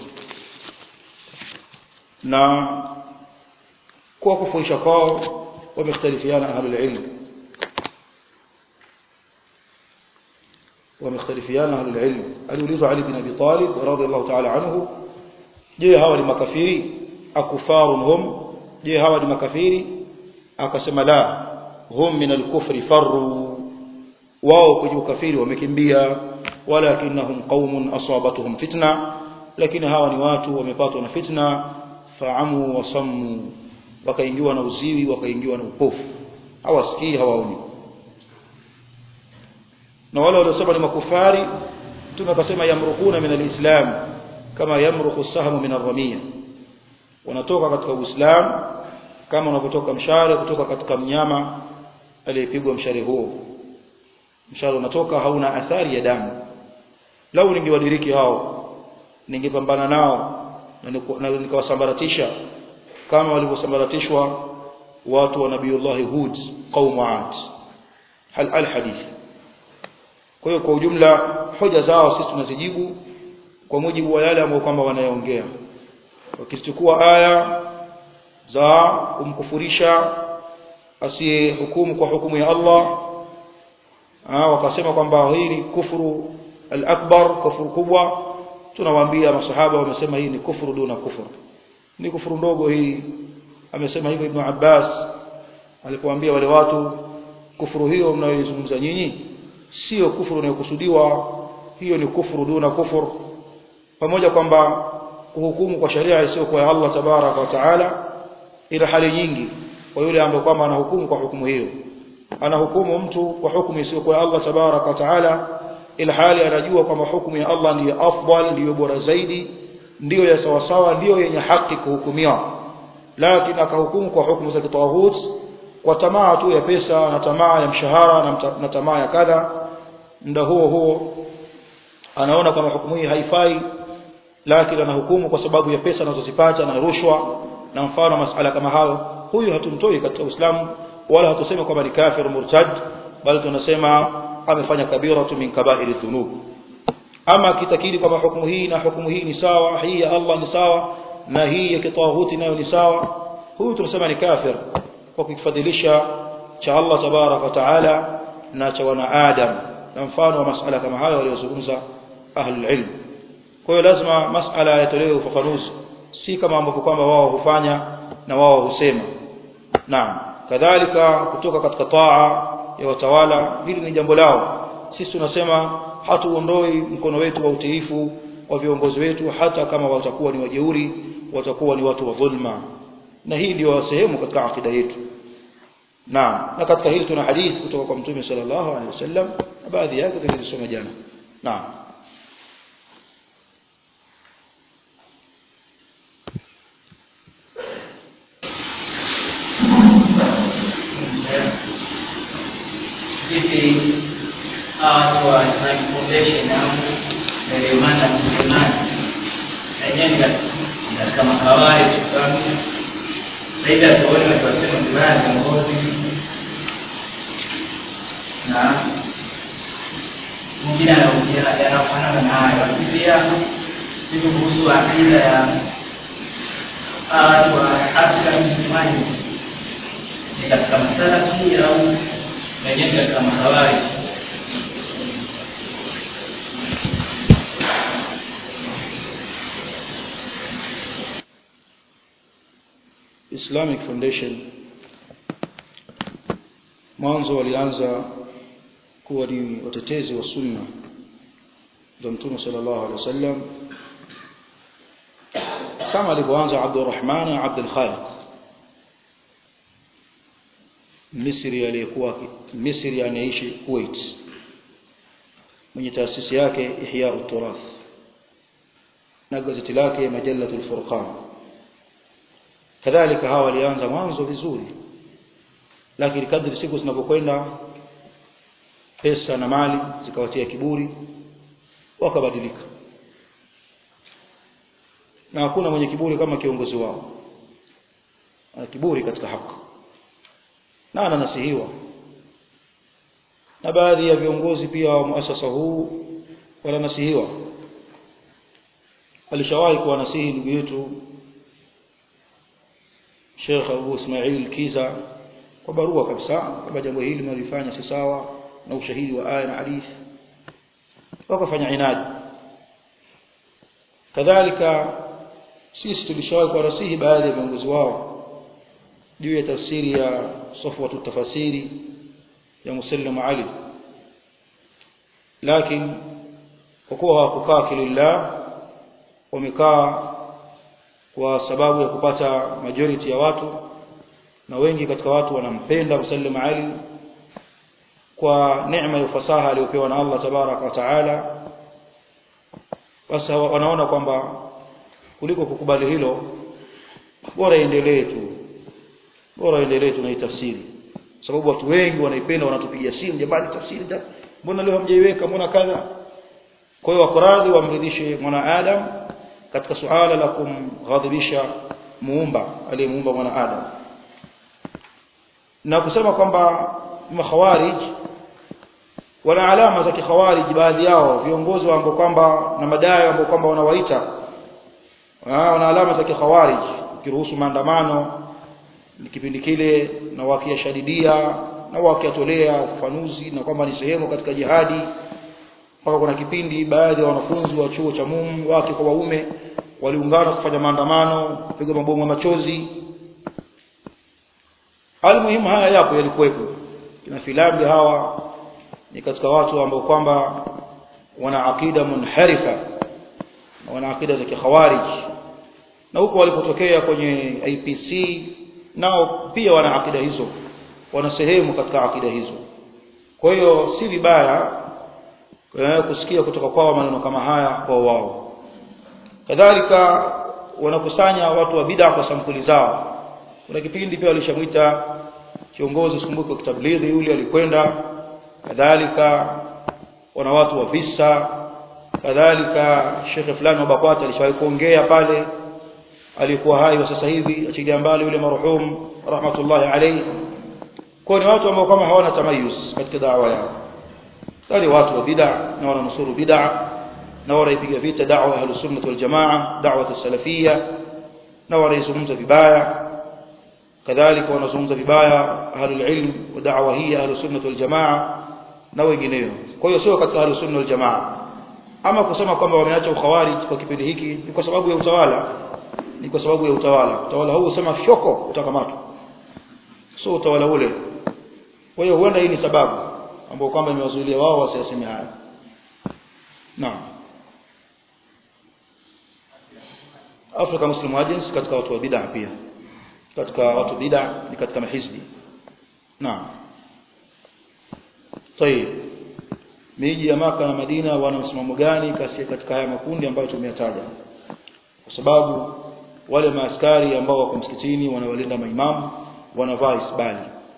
na kwa kufundisha kwao wamekhtalifiana ahlul ilm, wamekhtalifiana ahlul ilm. Aliulizwa Ali bin Abi Talib radhiyallahu ta'ala anhu, je, hawa ni makafiri? Akufaruhum, je hawa ni makafiri? Akasema la, hum min al-kufri farru, wao kwenye ukafiri wamekimbia. walakinnahum qaumun asabatuhum fitna, lakini hawa ni watu wamepatwa na fitna, fa'amu wa sammu, wakaingiwa na uziwi, wakaingiwa na upofu, hawasikii hawaoni. Na wale waliosema ni makufari tunakasema yamrukuna min alislam kama yamruku as-sahmu min ar-ramiyya, wanatoka katika Uislamu kama unapotoka mshale kutoka katika mnyama aliyepigwa mshale huo. Mshale unatoka hauna athari ya damu. Lau ningewadiriki hao, ningepambana nao na nikawasambaratisha kama walivyosambaratishwa watu wa Nabiiullah Hud qaum 'Ad. hal al-hadith. Kwa hiyo kwa ujumla hoja zao sisi tunazijibu kwa mujibu wa yale ambayo kwamba wanayoongea. Wakichukua aya za kumkufurisha asiye hukumu kwa hukumu ya Allah, ah wakasema kwamba hii ni kufuru al-akbar, kufuru kubwa, tunawaambia masahaba wamesema hii ni kufuru duna kufuru, ni kufuru ndogo hii. Amesema hivyo Ibn Abbas alipoambia wale watu, kufuru hiyo mnayozungumza nyinyi sio kufuru inayokusudiwa, hiyo ni kufuru duna kufuru. Pamoja kwamba kuhukumu kwa sharia isiyo kwa Allah tabaraka wa taala ila hali nyingi, kwa yule ambaye kwamba anahukumu kwa hukumu hiyo, anahukumu mtu kwa hukumu isiyo kwa Allah tabaraka wa taala ila hali anajua kwamba hukumu ya Allah ndiyo afdal, ndiyo bora zaidi, ndiyo ya sawa sawa, ndiyo yenye haki kuhukumiwa, lakini akahukumu kwa hukumu za kitawhid kwa tamaa tu ya pesa na tamaa ya mshahara na tamaa ya kadha. Ndio huo huo anaona kama hukumu hii haifai, lakini anahukumu kwa sababu ya pesa anazozipata na rushwa na mfano masala kama hayo. Huyu hatumtoi katika Uislamu wala hatusemi kwamba ni kafir murtad, bali tunasema amefanya kabira tu min kaba'iri dhunub. Ama kitakidi kwamba hukumu hii na hukumu hii ni sawa, hii ya Allah ni sawa na hii ya kitawhid nayo ni sawa, huyu tunasema ni kafir kwa kufadhilisha cha Allah tabaraka wa taala na cha wana Adam, na mfano wa masala kama hayo waliozungumza ahlul ilm. Kwa hiyo lazima masala yatolewe ufafanuzi, si kama ambavyo kwamba wao hufanya na wao husema. Naam, kadhalika kutoka katika taa ya watawala, hili ni jambo lao. Sisi tunasema hatuondoi mkono wetu wa utiifu wa viongozi wetu, hata kama watakuwa ni wajeuri, watakuwa ni watu wa dhulma, na hii ndio sehemu katika akida yetu. Naam, na katika hili tuna hadithi kutoka kwa Mtume sallallahu alaihi wasallam, na baadhi yake tulisoma jana. Naam. Sisi watu wa Islamic Foundation na Ndio Mslimani najenga katika makawari tusamu zaidi tuone watu wasema mbaya viongozi na mwingine anaongea yanafanana na hayo. Pia hizo kuhusu akida ya watu wa Afrika Mslimani ni katika masalafi au najenga katika makawari. Islamic Foundation mwanzo walianza kuwa ni watetezi wa sunna za Mtume sallallahu alaihi wasallam, kama alivyoanza Abdurrahman Abdul Khaliq Misri aliyekuwa Misri anaishi Kuwait, mwenye taasisi yake Ihya ut-Turath na gazeti lake Majallatul Furqan. Kadhalika hawa walianza mwanzo vizuri, lakini kadri siku zinapokwenda pesa na mali zikawatia kiburi, wakabadilika. Na hakuna mwenye kiburi kama kiongozi wao. Ana kiburi katika haki na ananasihiwa. Na baadhi ya viongozi pia wa muasasa huu wananasihiwa. Alishawahi kuwanasihi ndugu yetu Sheikh Abu Ismail Kiza kwa barua kabisa kwamba jambo hili mnalifanya si sawa na ushahidi wa aya na hadithi, wakafanya inadi. Kadhalika sisi tulishawahi kuwanasihi baadhi ya viongozi wao juu ya tafsiri ya Safwatu Tafasiri ya Musallam Ali, lakini kwa kuwa hawakukaa kilillah, wamekaa kwa sababu ya kupata majority ya watu, na wengi katika watu wanampenda Musallim Ali kwa neema ya ufasaha aliyopewa na Allah tabaraka wa taala. Basi wanaona kwamba kuliko kukubali hilo, bora endelee tu bora endelee tu na tafsiri, sababu watu wengi wanaipenda, wanatupigia simu, jamani tafsiri mbona leo hamjaiweka, mbona kadha. Kwa hiyo wakoradhi wamridhishe mwanadamu katika suala la kumghadhibisha muumba aliyemuumba mwanadamu, na kusema kwamba makhawarij wana alama za kikhawarij, baadhi yao viongozi ambao kwamba na madai ambao kwamba wanawaita wana alama za kikhawarij, kiruhusu maandamano ni kipindi kile, na wakiashadidia na wakiatolea ufafanuzi na kwamba ni sehemu katika jihadi. Mpaka kuna kipindi baadhi ya wanafunzi wa chuo cha mumu wake kwa waume waliungana kufanya maandamano, kupiga mabomu ya machozi. Almuhimu haya yapo, yalikuwepo. Kina filambi hawa ni katika watu ambao kwamba wana akida munharifa, wana akida za kikhawarij, na huko walipotokea kwenye I P C nao pia wana akida hizo, wana sehemu katika akida hizo. Kwa hiyo si vibaya kusikia kutoka kwao maneno kama haya kwa wao. Kadhalika wanakusanya watu wa bid'a kwa sampuli zao. Kuna kipindi pia walishamuita kiongozi sikumbuki wa tablighi, yule alikwenda. Kadhalika wana watu wa visa. Kadhalika Sheikh fulani wa Bakwata alishawahi kuongea pale, alikuwa hai wa sasa hivi, achilia mbali yule marhum rahmatullahi alayhi. Kwa ni watu ambao kama hawana tamayuz katika da'wa yao, wale watu wa bid'a na wananusuru bid'a na wanaipiga vita da'wa ya Ahlus-Sunnah wal Jamaa, da'wa as-salafiyya, na wanaizungumza vibaya. Kadhalika wanazungumza vibaya ahlul ilm wa da'wa hii Ahlus-Sunnah wal Jamaa na wengineo. Kwa hiyo sio katika Ahlus-Sunnah wal Jamaa. Ama kusema kwamba wameacha ukhawarij kwa kipindi hiki ni kwa sababu ya utawala, ni kwa sababu ya utawala. Utawala huu usema shoko utakamatwa, sio utawala ule. Kwa hiyo huenda hii ni sababu ambao kwamba imewazuilia wao wasiyaseme haya. Naam. Afrika Muslim Agents katika watu wa bid'a pia, katika watu bid'a ni katika mahizbi. Naam. Tayeb, miji ya Maka na Madina wana msimamo gani kasi katika haya makundi ambayo tumeyataja? Kwa sababu wale maaskari ambao wako msikitini wanawalinda maimamu wanavaa isbali.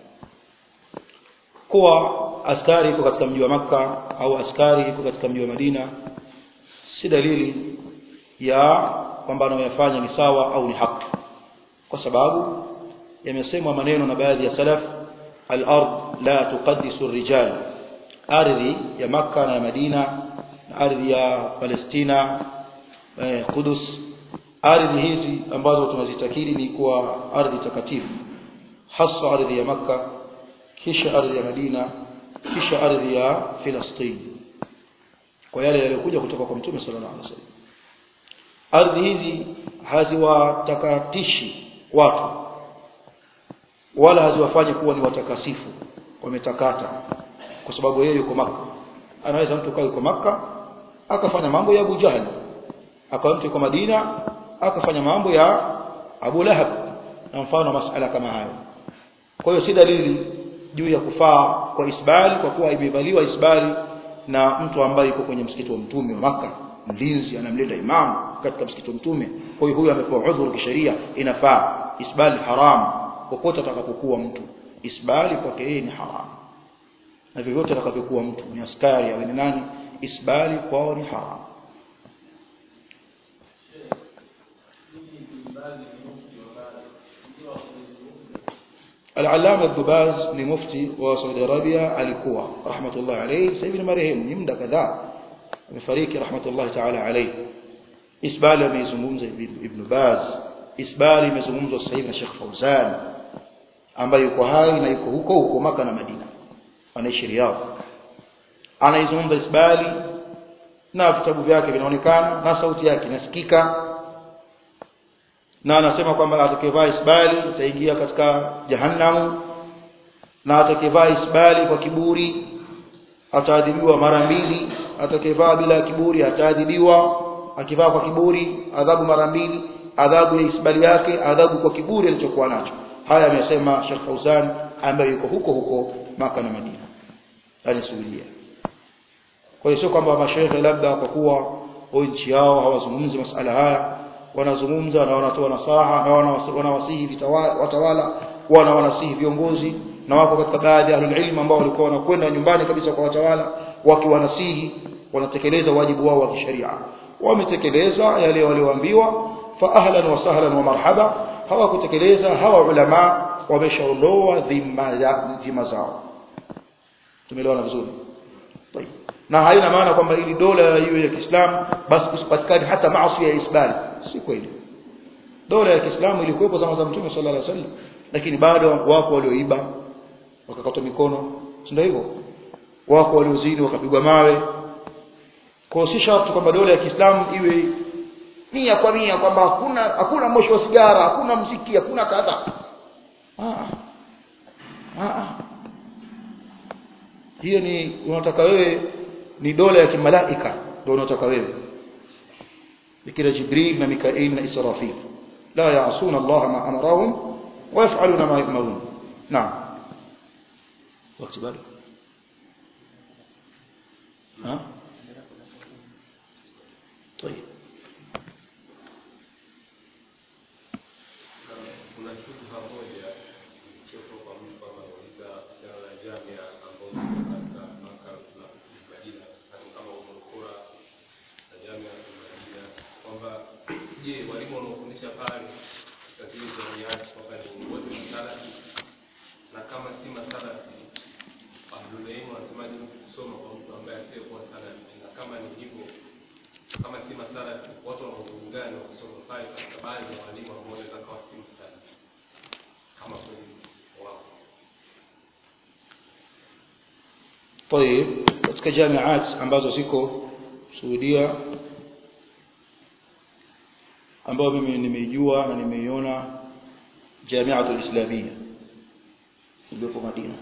Kwa askari yuko katika mji wa Makka au askari yuko katika mji wa Madina si dalili ya kwamba anayofanya ni sawa au ni haki, kwa sababu yamesemwa maneno na baadhi ya salaf, al-ard la tuqaddisu ar-rijal. Ardhi ya Makka na Madina na ardhi ya Palestina, eh, Qudus, ardhi hizi ambazo tunazitakiri ni kwa ardhi takatifu, hasa ardhi ya Makka, kisha ardhi ya Madina, kisha ardhi ya Palestina, kwa yale yaliyokuja kutoka kwa Mtume sallallahu alaihi wasallam. Ardhi hizi haziwatakatishi watu wala haziwafanyi kuwa ni watakasifu, wametakata kwa sababu yeye yuko Makka. Anaweza mtu kai yuko Makka akafanya mambo ya Abu Jahl, akawa mtu yuko Madina akafanya mambo ya Abu Lahab na mfano masala kama hayo. Kwa hiyo si dalili juu ya kufaa kwa isbali, kwa kuwa imevaliwa isbali na mtu ambaye yuko kwenye msikiti wa Mtume wa Makka, mlinzi anamlinda imam katika msikiti wa Mtume. Kwa hiyo huyo amepewa udhuru kisheria, inafaa. Isbali haram popote atakapokuwa mtu, isbali kwake yeye ni haram, na vyovyote atakapokuwa mtu ni askari au ni nani, isbali kwao ni haram. Al-Allama Ad-Dubaz ni mufti wa Saudi Arabia, alikuwa rahmatullah alayhi, sasa hivi ni marehemu, ni muda kadhaa amefariki rahmatullah ta'ala alayhi. Isbali amezungumza Ibn Baz, isbali imezungumzwa sasa hivi na Sheikh Fauzan ambaye yuko hai na yuko huko huko Makka na Madina, anaishi Riyadh. Anaizungumza isbali na vitabu vyake vinaonekana na sauti yake inasikika, na anasema kwamba atakayevaa isbali ataingia katika jahannam, na atakayevaa isbali kwa kiburi ataadhibiwa mara mbili, atakayevaa bila kiburi ataadhibiwa, akivaa kwa kiburi adhabu mara mbili, adhabu ya isbali yake, adhabu kwa kiburi alichokuwa nacho. Haya amesema Sheikh Fauzan ambaye yuko huko huko Maka na Madina, alisuhudia. Kwa hiyo sio kwamba mashaikh labda kwa kuwa nchi yao hawazungumzi masuala haya, wanazungumza na wanatoa nasaha na wanawasihi watawala, wana wanasihi viongozi, na wako katika baadhi ya ahlul ambao walikuwa wanakwenda nyumbani kabisa kwa watawala wakiwanasihi, wanatekeleza wajibu wao wa kisheria. Wametekeleza yale walioambiwa, fa ahlan wa sahlan wa marhaba. Hawakutekeleza, hawa ulama wameshaondoa dhima zao. Tumeelewana vizuri? Tayeb. Na haina maana kwamba ili dola hiyo ya Kiislamu basi kusipatikane hata maasi ya isbali, si kweli. Dola ya Kiislamu ilikuwepo zama za Mtume sallallahu alaihi wasallam, lakini bado wako walioiba wakakatwa mikono, ndio hivyo. Wako waliozini wakapigwa mawe. Kwa si sharti kwamba dola ya Kiislamu iwe mia kwa mia kwamba hakuna hakuna moshi wa sigara, hakuna muziki, hakuna kadha. Ah. Ah. Hiyo ni unataka wewe ni dola ya kimalaika ndio unataka wewe. Bikira Jibril na Mikail na Israfil la yaasuna Allah ma amarahum wa yaf'aluna ma yu'marun. Naam. Wakati bado. Ha? طيب. Kuna kitu pamoja choto kwa mtu kama uliza sala jamia ambapo katika Maka na Madina kama umekura na jamia ya Madina kwamba je walimu wanaofundisha pale katika jamii kwamba ni wote masalafi, na kama si masalafi Abdulaim anasemaje kusoma kwa mtu ambaye asiyekuwa salafi, na kama ni hivyo kama si masalafi watu wanaoungana kusoma pale katika baadhi ya walimu ambao wanaweza kuwa si masalafi kama kweli wao. طيب katika jamiat ambazo ziko Saudia ambao mimi nimeijua na nimeiona, Jamiatul Islamia iliyopo Madina,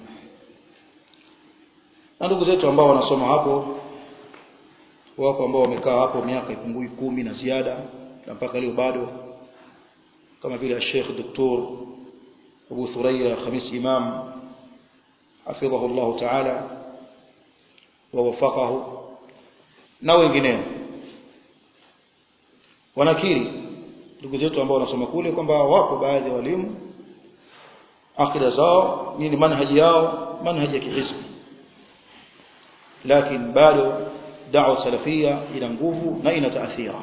na ndugu zetu ambao wanasoma hapo wapo ambao wamekaa hapo miaka ipungui kumi na ziada na mpaka leo bado, kama vile Sheikh Dr. Abu Thuraya Khamis Imam hafidhahu Allah Ta'ala wa wafaqahu na wengineo. Wanakiri ndugu zetu ambao wanasoma kule kwamba wako baadhi ya walimu akida zao ni manhaji yao manhaji ya kihizbi, lakini bado da'wa salafia ina nguvu na ina taathira.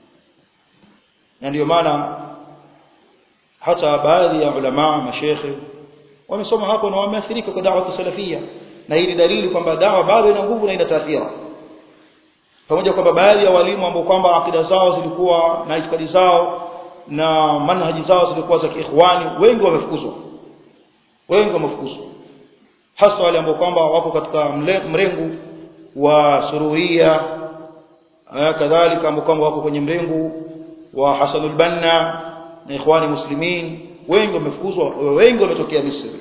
Na ndio maana hata baadhi ya ulama mashaikh wamesoma hapo na wameathirika kwa da'wa salafia, na hii ni dalili kwamba da'wa bado ina nguvu na ina taathira. Pamoja kwamba baadhi ya walimu ambao kwamba akida zao zilikuwa na itikadi zao na manhaji zao zilikuwa za kiikhwani, wengi wamefukuzwa. Wengi wamefukuzwa. Hasa wale ambao kwamba wako katika mrengo wa Suruhia, kadhalika ambao kwamba wako kwenye mrengo wa Hasanul Banna na ikhwani muslimin, wengi wamefukuzwa, wengi wametokea Misri.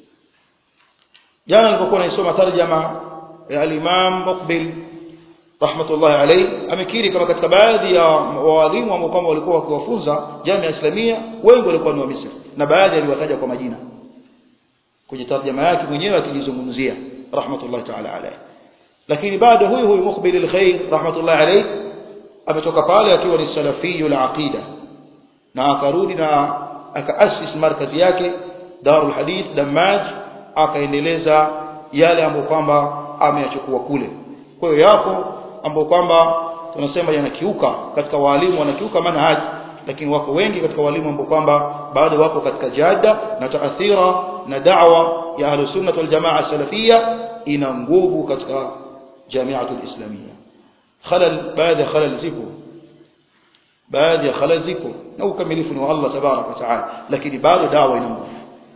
Jana nilipokuwa naisoma tarjama ya al-Imam Muqbil rahmatullahi alayhi, amekiri kama katika baadhi ya walimu ambao kama walikuwa wakiwafunza Jamia Islamia wengi walikuwa ni wa Misri, na baadhi aliwataja kwa majina kwenye tarjama yake mwenyewe akijizungumzia rahmatullahi ta'ala alayhi. Lakini baada huyu huyu Muqbil al-Khair rahmatullahi alayhi ametoka pale akiwa ni salafi al-aqida, na akarudi na akaasisi markazi yake Darul Hadith Damaj, akaendeleza yale ambayo kwamba ameyachukua kule. Kwa hiyo yako ambao kwamba tunasema yanakiuka katika walimu wanakiuka manhaji, lakini wako wengi katika walimu ambao kwamba bado wako katika jada na taathira na da'wa ya Ahlus Sunnah wal Jamaa salafia ina nguvu katika Jamiatul Islamia. Khalal baadhi khalal zipo, baadhi ya khalal zipo, na ukamilifu ni wa Allah tabarak wa taala, lakini bado da'wa ina nguvu.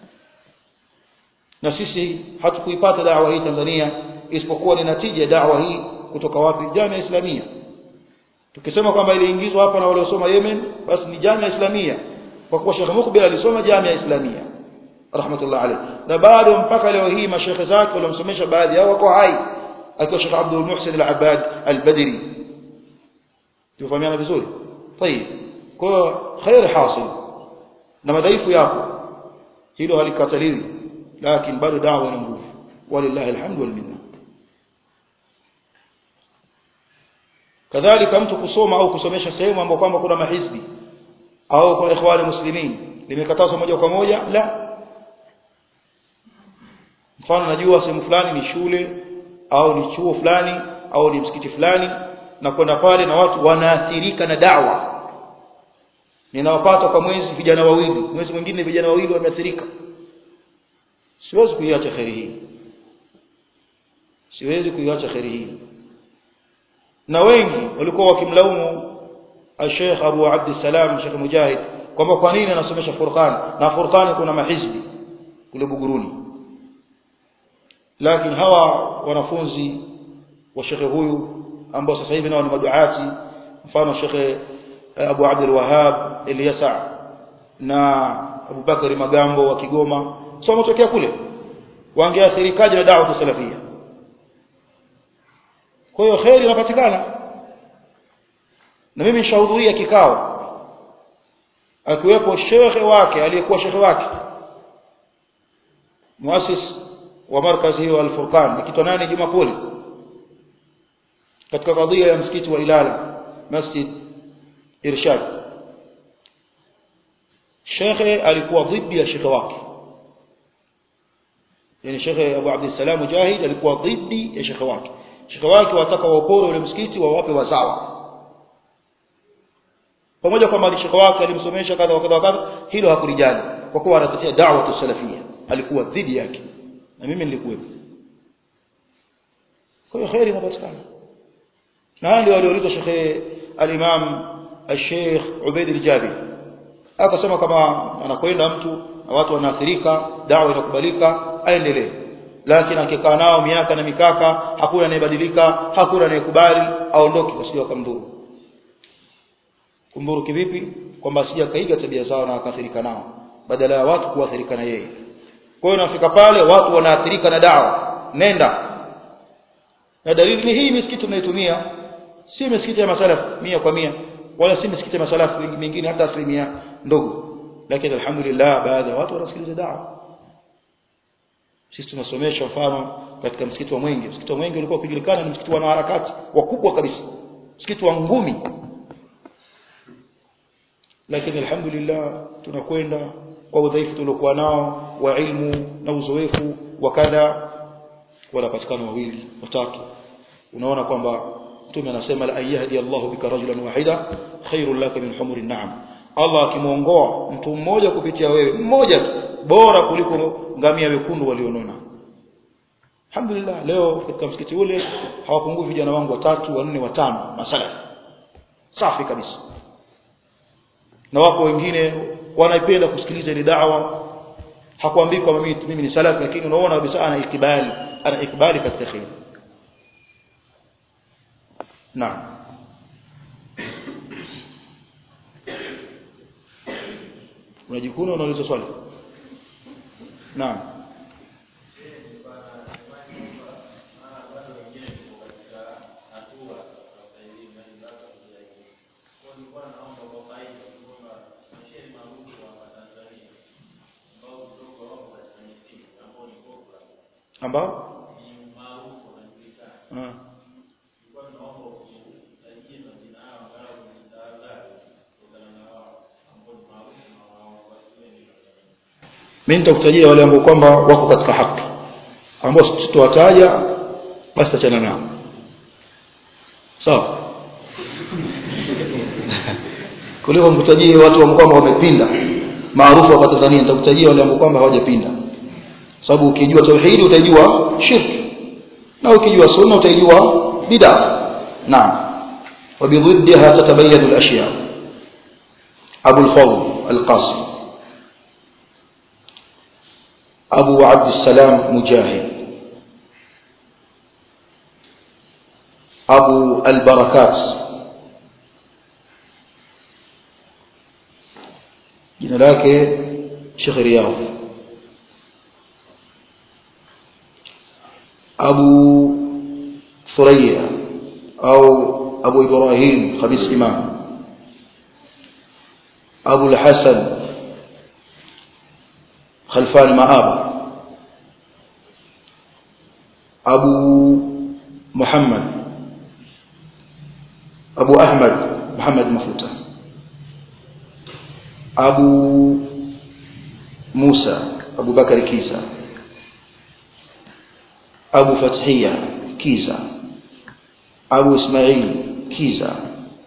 Na sisi hatukuipata da'wa hii Tanzania isipokuwa ni natija ya da'wa hii kutoka wapi? Jamia Islamia. Tukisema kwamba iliingizwa hapa na waliosoma Yemen, basi ni Jamia Islamia, kwa kuwa Sheikh Muqbil alisoma Jamia Islamia rahmatullah alayhi, na bado mpaka leo hii mashaikh zake waliomsomesha baadhi yao wako hai akiwa Sheikh Abdul Muhsin Al-Abbad Al-Badri. Tufahamiana vizuri? طيب. Kwa khair hasil na madhaifu yako hilo halikataliwi, lakini bado dawa ina nguvu. Walillahi alhamdu wal minna. Kadhalika mtu kusoma au kusomesha sehemu ambapo kwamba kuna mahizbi au kwa ikhwani muslimin limekatazwa moja kwa moja? La. Mfano najua sehemu fulani ni shule au ni chuo fulani au ni msikiti fulani na kwenda pale na watu wanaathirika na da'wa. Ninawapata kwa mwezi vijana wawili, mwezi mwingine vijana wawili wameathirika. Siwezi kuiacha khairi hii. Siwezi kuiacha khairi hii. Na wengi walikuwa wakimlaumu Sheikh Abu Abd Salam Sheikh Mujahid kwamba kwa nini anasomesha Furqan na Furqan kuna mahizbi kule Buguruni. Lakini hawa wanafunzi wa Sheikh huyu ambao sasa hivi nao ni maduati, mfano Sheikh Abu Abdul Wahhab Ilyasa na Abu Bakari Magambo wa Kigoma, sio wametokea kule, wangeathirikaje na da'wa salafia? Kwa hiyo khairi inapatikana. Na mimi nishahudhuria kikao akiwepo shekhe wake aliyekuwa shekhe wake muassis wa markazi hiyo Al-Furqan kitwa nani Jumapoli, katika kadhia ya msikiti wa Ilala Masjid Irshad. Shekhe alikuwa dhidi ya shekhe wake, yani Shekhe Abu Abd Salam Mujahid alikuwa dhidi ya shekhe wake. Shekhe wake wataka waopore ule msikiti wawape wazawa, pamoja kwamba shekhe wake alimsomesha kadha kadha kadha, hilo hakulijali kwa kuwa anatetea da'wa salafia, alikuwa dhidi yake na mimi nilikuwepo. Kwa hiyo khairi inapatikana. Na ndio aliulizwa Sheikh al-Imam al-Sheikh Ubayd al-Jabi, akasema kama anakwenda mtu na watu wanaathirika, da'wa inakubalika, aendelee. Lakini akikaa nao miaka na mikaka, hakuna anayebadilika, hakuna anayekubali, aondoke usije akamdhuru. Kumdhuru kivipi? Kwamba asije kaiga tabia zao na akaathirika nao, badala ya watu kuathirika na yeye. Kwa hiyo nafika pale watu wanaathirika na da'wa, nenda. Na dalili ni hii misikiti tunaitumia, si misikiti ya masalaf mia kwa mia, wala si misikiti ya masalaf mingine hata asilimia ndogo, lakini alhamdulillah baadhi ya watu wanasikiliza da'wa. Sisi tunasomesha mfano katika msikiti wa Mwenge. Msikiti wa Mwenge ulikuwa ukijulikana ni msikiti wa wanaharakati wakubwa kabisa, msikiti wa ngumi. Lakini alhamdulillah tunakwenda kwa udhaifu tuliokuwa nao wa ilmu na uzoefu wa kadha, wanapatikana wawili watatu. Unaona kwamba Mtume anasema la ayyahdi Allahu bika rajulan wahida khairul laka min humuri na'am. Allah akimuongoa mtu mmoja kupitia wewe mmoja bora kuliko ngamia wekundu walionona. Alhamdulillah leo katika msikiti ule hawapungui vijana wangu watatu, wanne, watano masala safi kabisa. Na wako wengine wanaipenda kusikiliza ile da'wa, hakuambii kwamba mimi mimi ni salafi, lakini unaona kabisa ana ikibali, ana ikibali katika khair. Naam. Unajikuna unauliza swali? Naam. Ambao mimi nitakutajia wale ambao kwamba wako katika haki, ambao tutawataja basi tachana nao. Sawa? Kuliko mkutajie watu ambao kwamba wamepinda maarufu hapa Tanzania, nitakutajia wale ambao kwamba hawajapinda. Sababu ukijua tauhid utajua shirki, na ukijua sunna utajua bid'ah. Naam. وبضدها تتبين الاشياء. ابو الفضل القاسم أبو عبد السلام مجاهد أبو البركات jina lake Sheikh Riyadh Abu ثريا أو أبو إبراهيم خميس إمام أبو الحسن خلفان مآب أبو محمد أبو أحمد محمد مفوتة أبو موسى أبو بكر كيسا أبو فتحية كيسا أبو إسماعيل كيسا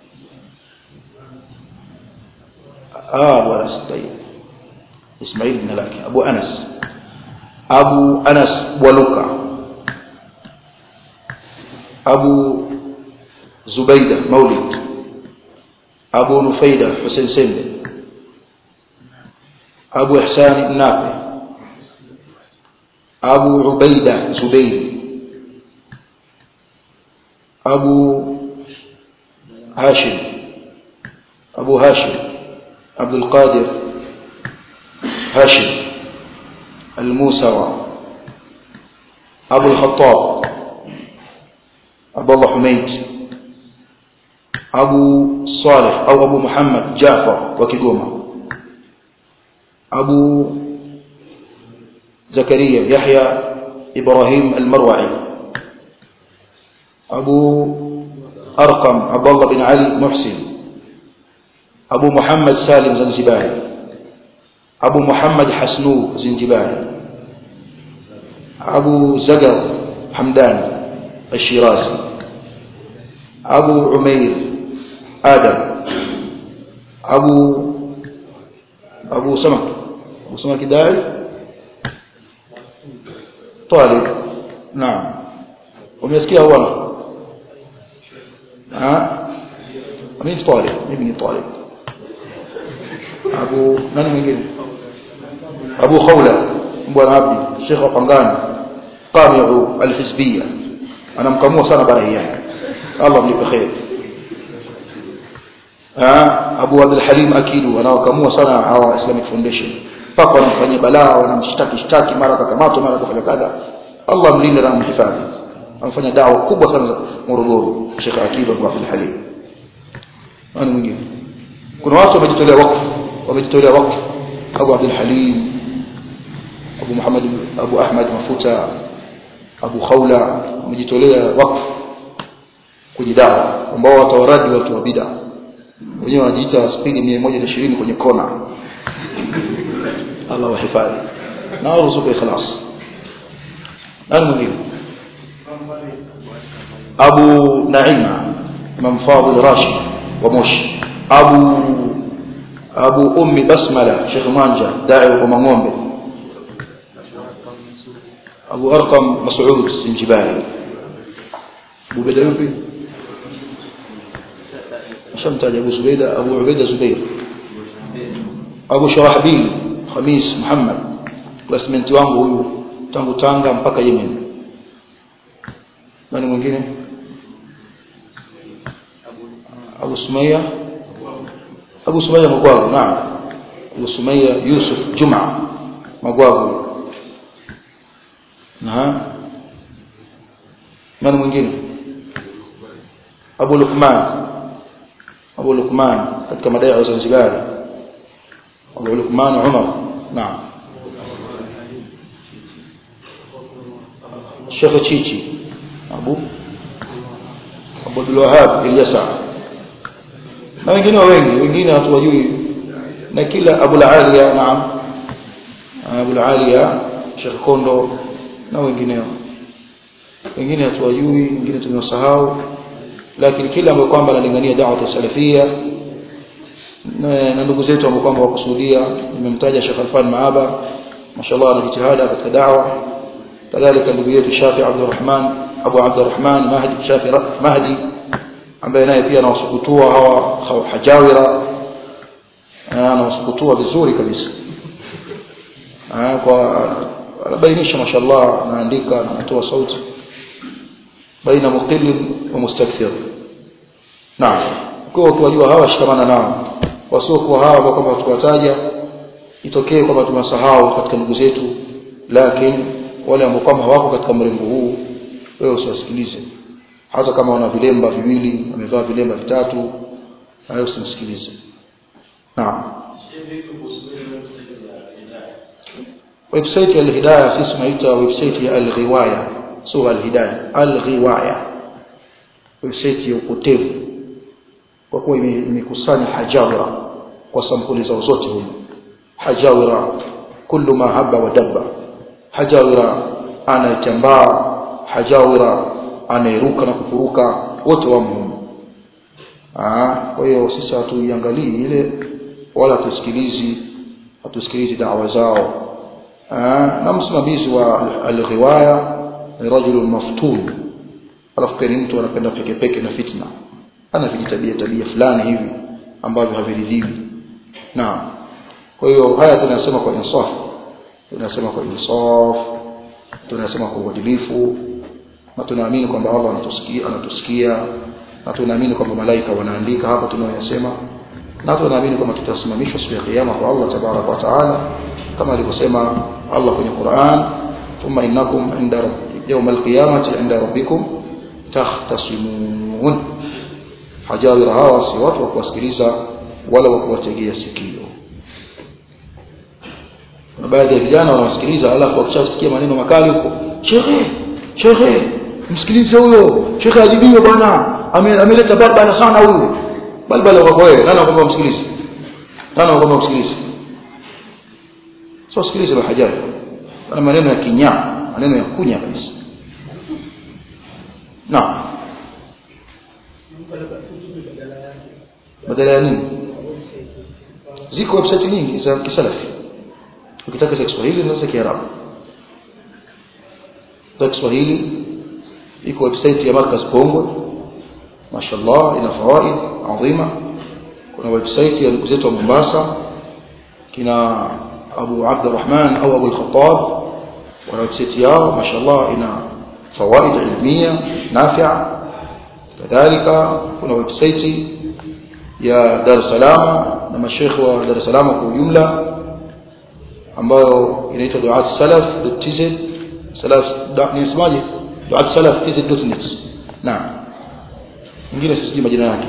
آه ولا ستين إسماعيل بن لاكي أبو أنس أبو أنس ولوكا أبو زبيدة مولد أبو نفيدة حسين سند أبو إحسان النافع أبو عبيدة زبير أبو هاشم أبو هاشم عبد القادر هاشم الموسوى أبو الخطاب أبو الله حميد أبو صالح أو أبو محمد جعفر وكيغوما أبو زكريا يحيى إبراهيم المروعي أبو أرقم عبد الله بن علي محسن أبو محمد سالم زنجباري أبو محمد حسنو زنجباري أبو زقر حمدان الشيرازي أبو عمير آدم أبو أبو سمك أبو سمك داعي طالب نعم ومسكيه أولا ها مين طالب ابني طالب أبو نani mwingine أبو خولة بwana Abdi Sheikh wa Pangani Qami'u al-Hizbiyya anamkamua sana barahi yake Allah mlipe khair ah Abu Abdul Halim Akidu anawakamua sana hawa Islamic Foundation paka wanamfanyia balaa wanamshtaki shtaki mara kakamatwa mara kufanya kadha Allah mlinde na mhifadhi anafanya da'wa kubwa sana Morogoro Sheikh Akidu Abu Abdul Halim nani mwingine kuna watu wamejitolea wakfu wamejitolea wakfu Abu Abdul Halim Abu Muhammad Abu Ahmad Mafuta Abu Khawla wamejitolea wakfu kujidawa ambao watawaradi watu wa bid'a wenyewe wanajiita spidi mia moja na ishirini kwenye kona Allah wahifadhi na warzuku ikhlas nani mwingine Abu Naima Imam Fadil Rashid wa Moshi Abu Abu Ummi Basmala Sheikh Manja da'i wa Mangombe Abu Arqam Mas'ud Sinjibari Abu Beda yupi shamtaja Abu Zubayda Abu Ubaida Zubair Abu Shurahbil Khamis Muhammad classmate wangu huyu tangu Tanga mpaka Yemen nani mwingine Abu Sumayya Abu Sumayya Magwagu naam Abu Sumayya Yusuf Juma Magwagu na nani mwingine Abu Luqman Abu Luqman katika madai ya Zanzibar Abu Luqman Umar naam Sheikh Chichi Abu Abu Abdul Wahhab Ilyasa na wengine wengi wengine hatuwajui na kila Abu al-Aliya naam Abu al-Aliya Sheikh Kondo na wengineo wengine hatuwajui wengine tunasahau lakini kila ambaye kwamba analingania da'wa ya salafia na ndugu zetu ambao kwamba wakusudia nimemtaja Sheikh Alfan Maaba mashallah ana jitihada katika da'wa kadhalika ndugu yetu Shafi Abdurrahman Abu Abdurrahman Mahdi Shafi Mahdi ambaye naye pia anawasukutua hawa hajawira anawasukutua vizuri kabisa kwa anabainisha mashallah anaandika na anatoa sauti baina muqil wa mustakthir naam kwa tuwajua hawa shikamana nao wasiokuwa hawa kama tuwataja itokee kwamba tumesahau katika ndugu zetu lakini wale ambao kama hawako katika mrengo huu wewe usiwasikilize hata kama una vilemba viwili, amevaa vilemba vitatu, hayo usimsikilize. Naam. Website ya Al-Hidayah sisi tunaita website ya Al-Ghiwaya, sio Al-Hidayah, Al-Ghiwaya. Website ya upotevu kwa kuwa imekusanya hajawira kwa sampuli zao zote huko. Hajawira kullu ma habba wa dabba. Hajawira anayetambaa, hajawira anayeruka na kupuruka, wote wamo. Ah, kwa hiyo sisi hatuiangalii ile wala tusikilizi, hatusikilizi da'wa zao. Ah, na msimamizi wa Al-Ghiwaya ni rajulun maftun. Alafu pia mtu anapenda peke peke na fitna. Ana vijitabia tabia fulani hivi ambavyo haviridhiwi. Naam. Kwa hiyo haya tunasema kwa insaf. Tunasema kwa insaf. Tunasema kwa uadilifu. Na tunaamini kwamba Allah anatusikia, anatusikia. Na tunaamini kwamba malaika wanaandika hapa tunayosema. Na tunaamini kwamba tutasimamishwa siku ya kiyama kwa Allah tabaraka wa taala kama alivyosema Allah kwenye Qur'an, thumma innakum inda yawm al-qiyamati inda rabbikum takhtasimun. Hajawira hawa si watu wa kuwasikiliza wala wa kuwategea sikio. Na baadhi ya vijana wanasikiliza alafu wakishasikia maneno makali huko, shekhe shekhe msikilize huyo, shekhe ajibiwe bwana, ameleta baba sana huyo. Balbala wako wewe, nani anakupa msikilize? Nani anakupa msikilize? Sio sikilize la hajaji. Ana maneno ya kinyaa, maneno ya kunya kabisa. Naam. Badala ya nini? Ziko website nyingi za kisalafi. Ukitaka za Kiswahili na za Kiarabu. Za Kiswahili iko website ya Markaz Pongwe. Mashallah ina fawaid adhima. Kuna website ya ndugu zetu wa Mombasa kina Abu Abdurrahman au Abu Al-Khattab, wana website yao mashallah ina fawaid ilmiya nafi'a. Kadhalika kuna website ya Dar es Salaam na mashaikh wa Dar es Salaam kwa ujumla ambayo inaitwa duat salaf dot t z. Salaf ni ismaje? duat salaf t z dot net. Naam. Nyingine sisi majina yake.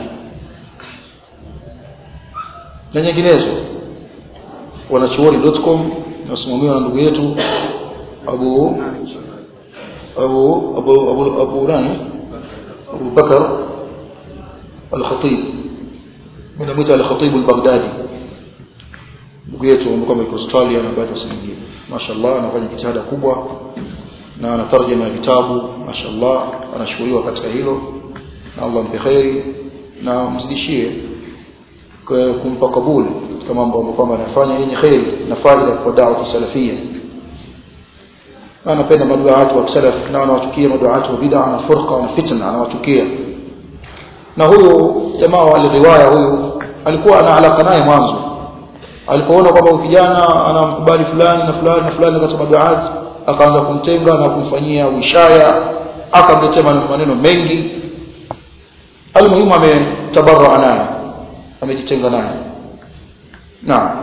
Na nyinginezo wanachuoni dot com nasimamiwa na ndugu yetu Abu Abu Abu Abu Abu Rani Abu Bakar Al-Khatib. Mimi namuita Al-Khatib Al-Baghdadi. Ndugu yetu ambaye yuko Australia na baadhi ya nyingine. Mashallah anafanya jitihada kubwa na anatarjuma vitabu, mashallah anashukuriwa katika hilo. Na Allah mpe khairi na mzidishie kwa kumpa kabuli katika mambo ambayo kwamba anafanya yenye khairi na faida kwa da'wa salafia. Anapenda maduaatu wa salaf na anawachukia maduaatu wa bid'a na furqa na fitna, anawachukia. Na huyo jamaa wa Al-Ghiwaya huyo alikuwa ana alaka naye mwanzo. Alipoona kwamba kijana anamkubali fulani na fulani na fulani katika maduaat, akaanza kumtenga na kumfanyia wishaya, akamletea maneno mengi. Almuhimu ametabarra naye, amejitenga naye. Naam.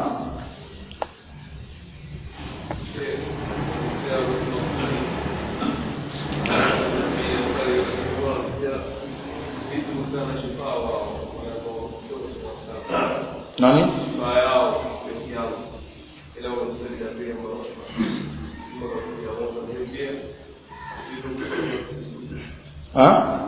Nani? Ha?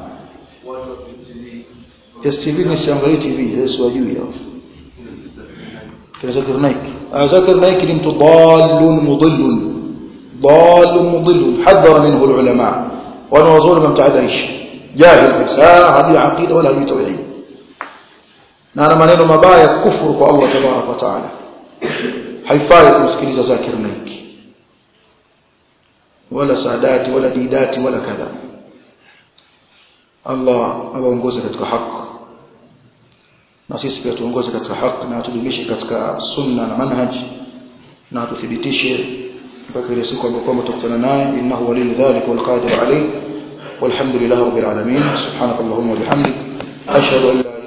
S T V ni siangalie T V, Yesu wajui hapo. Kile Zakir Naik. Zakir Naik ni mtu dallun mudillun. Dallun mudillun hadhara minhu ulama. Wana wazuri mtahadharish. Jahil bisa hadi aqida wala hadi tauhid. Na ana maneno mabaya kufuru kwa Allah tabaraka wa taala. Haifai kusikiliza Zakir Naik. Wala saadati wala didati wala kadha. Allah awaongoze katika haki. Na sisi pia tuongoze katika haki na tudumishe katika sunna na manhaj na tuthibitishe mpaka ile siku ambayo kwamba tutakutana naye. Innahu waliyyu dhalika wal qadir alayh. Walhamdulillahi rabbil alamin. Subhanakallahumma wa bihamdik ashhadu an la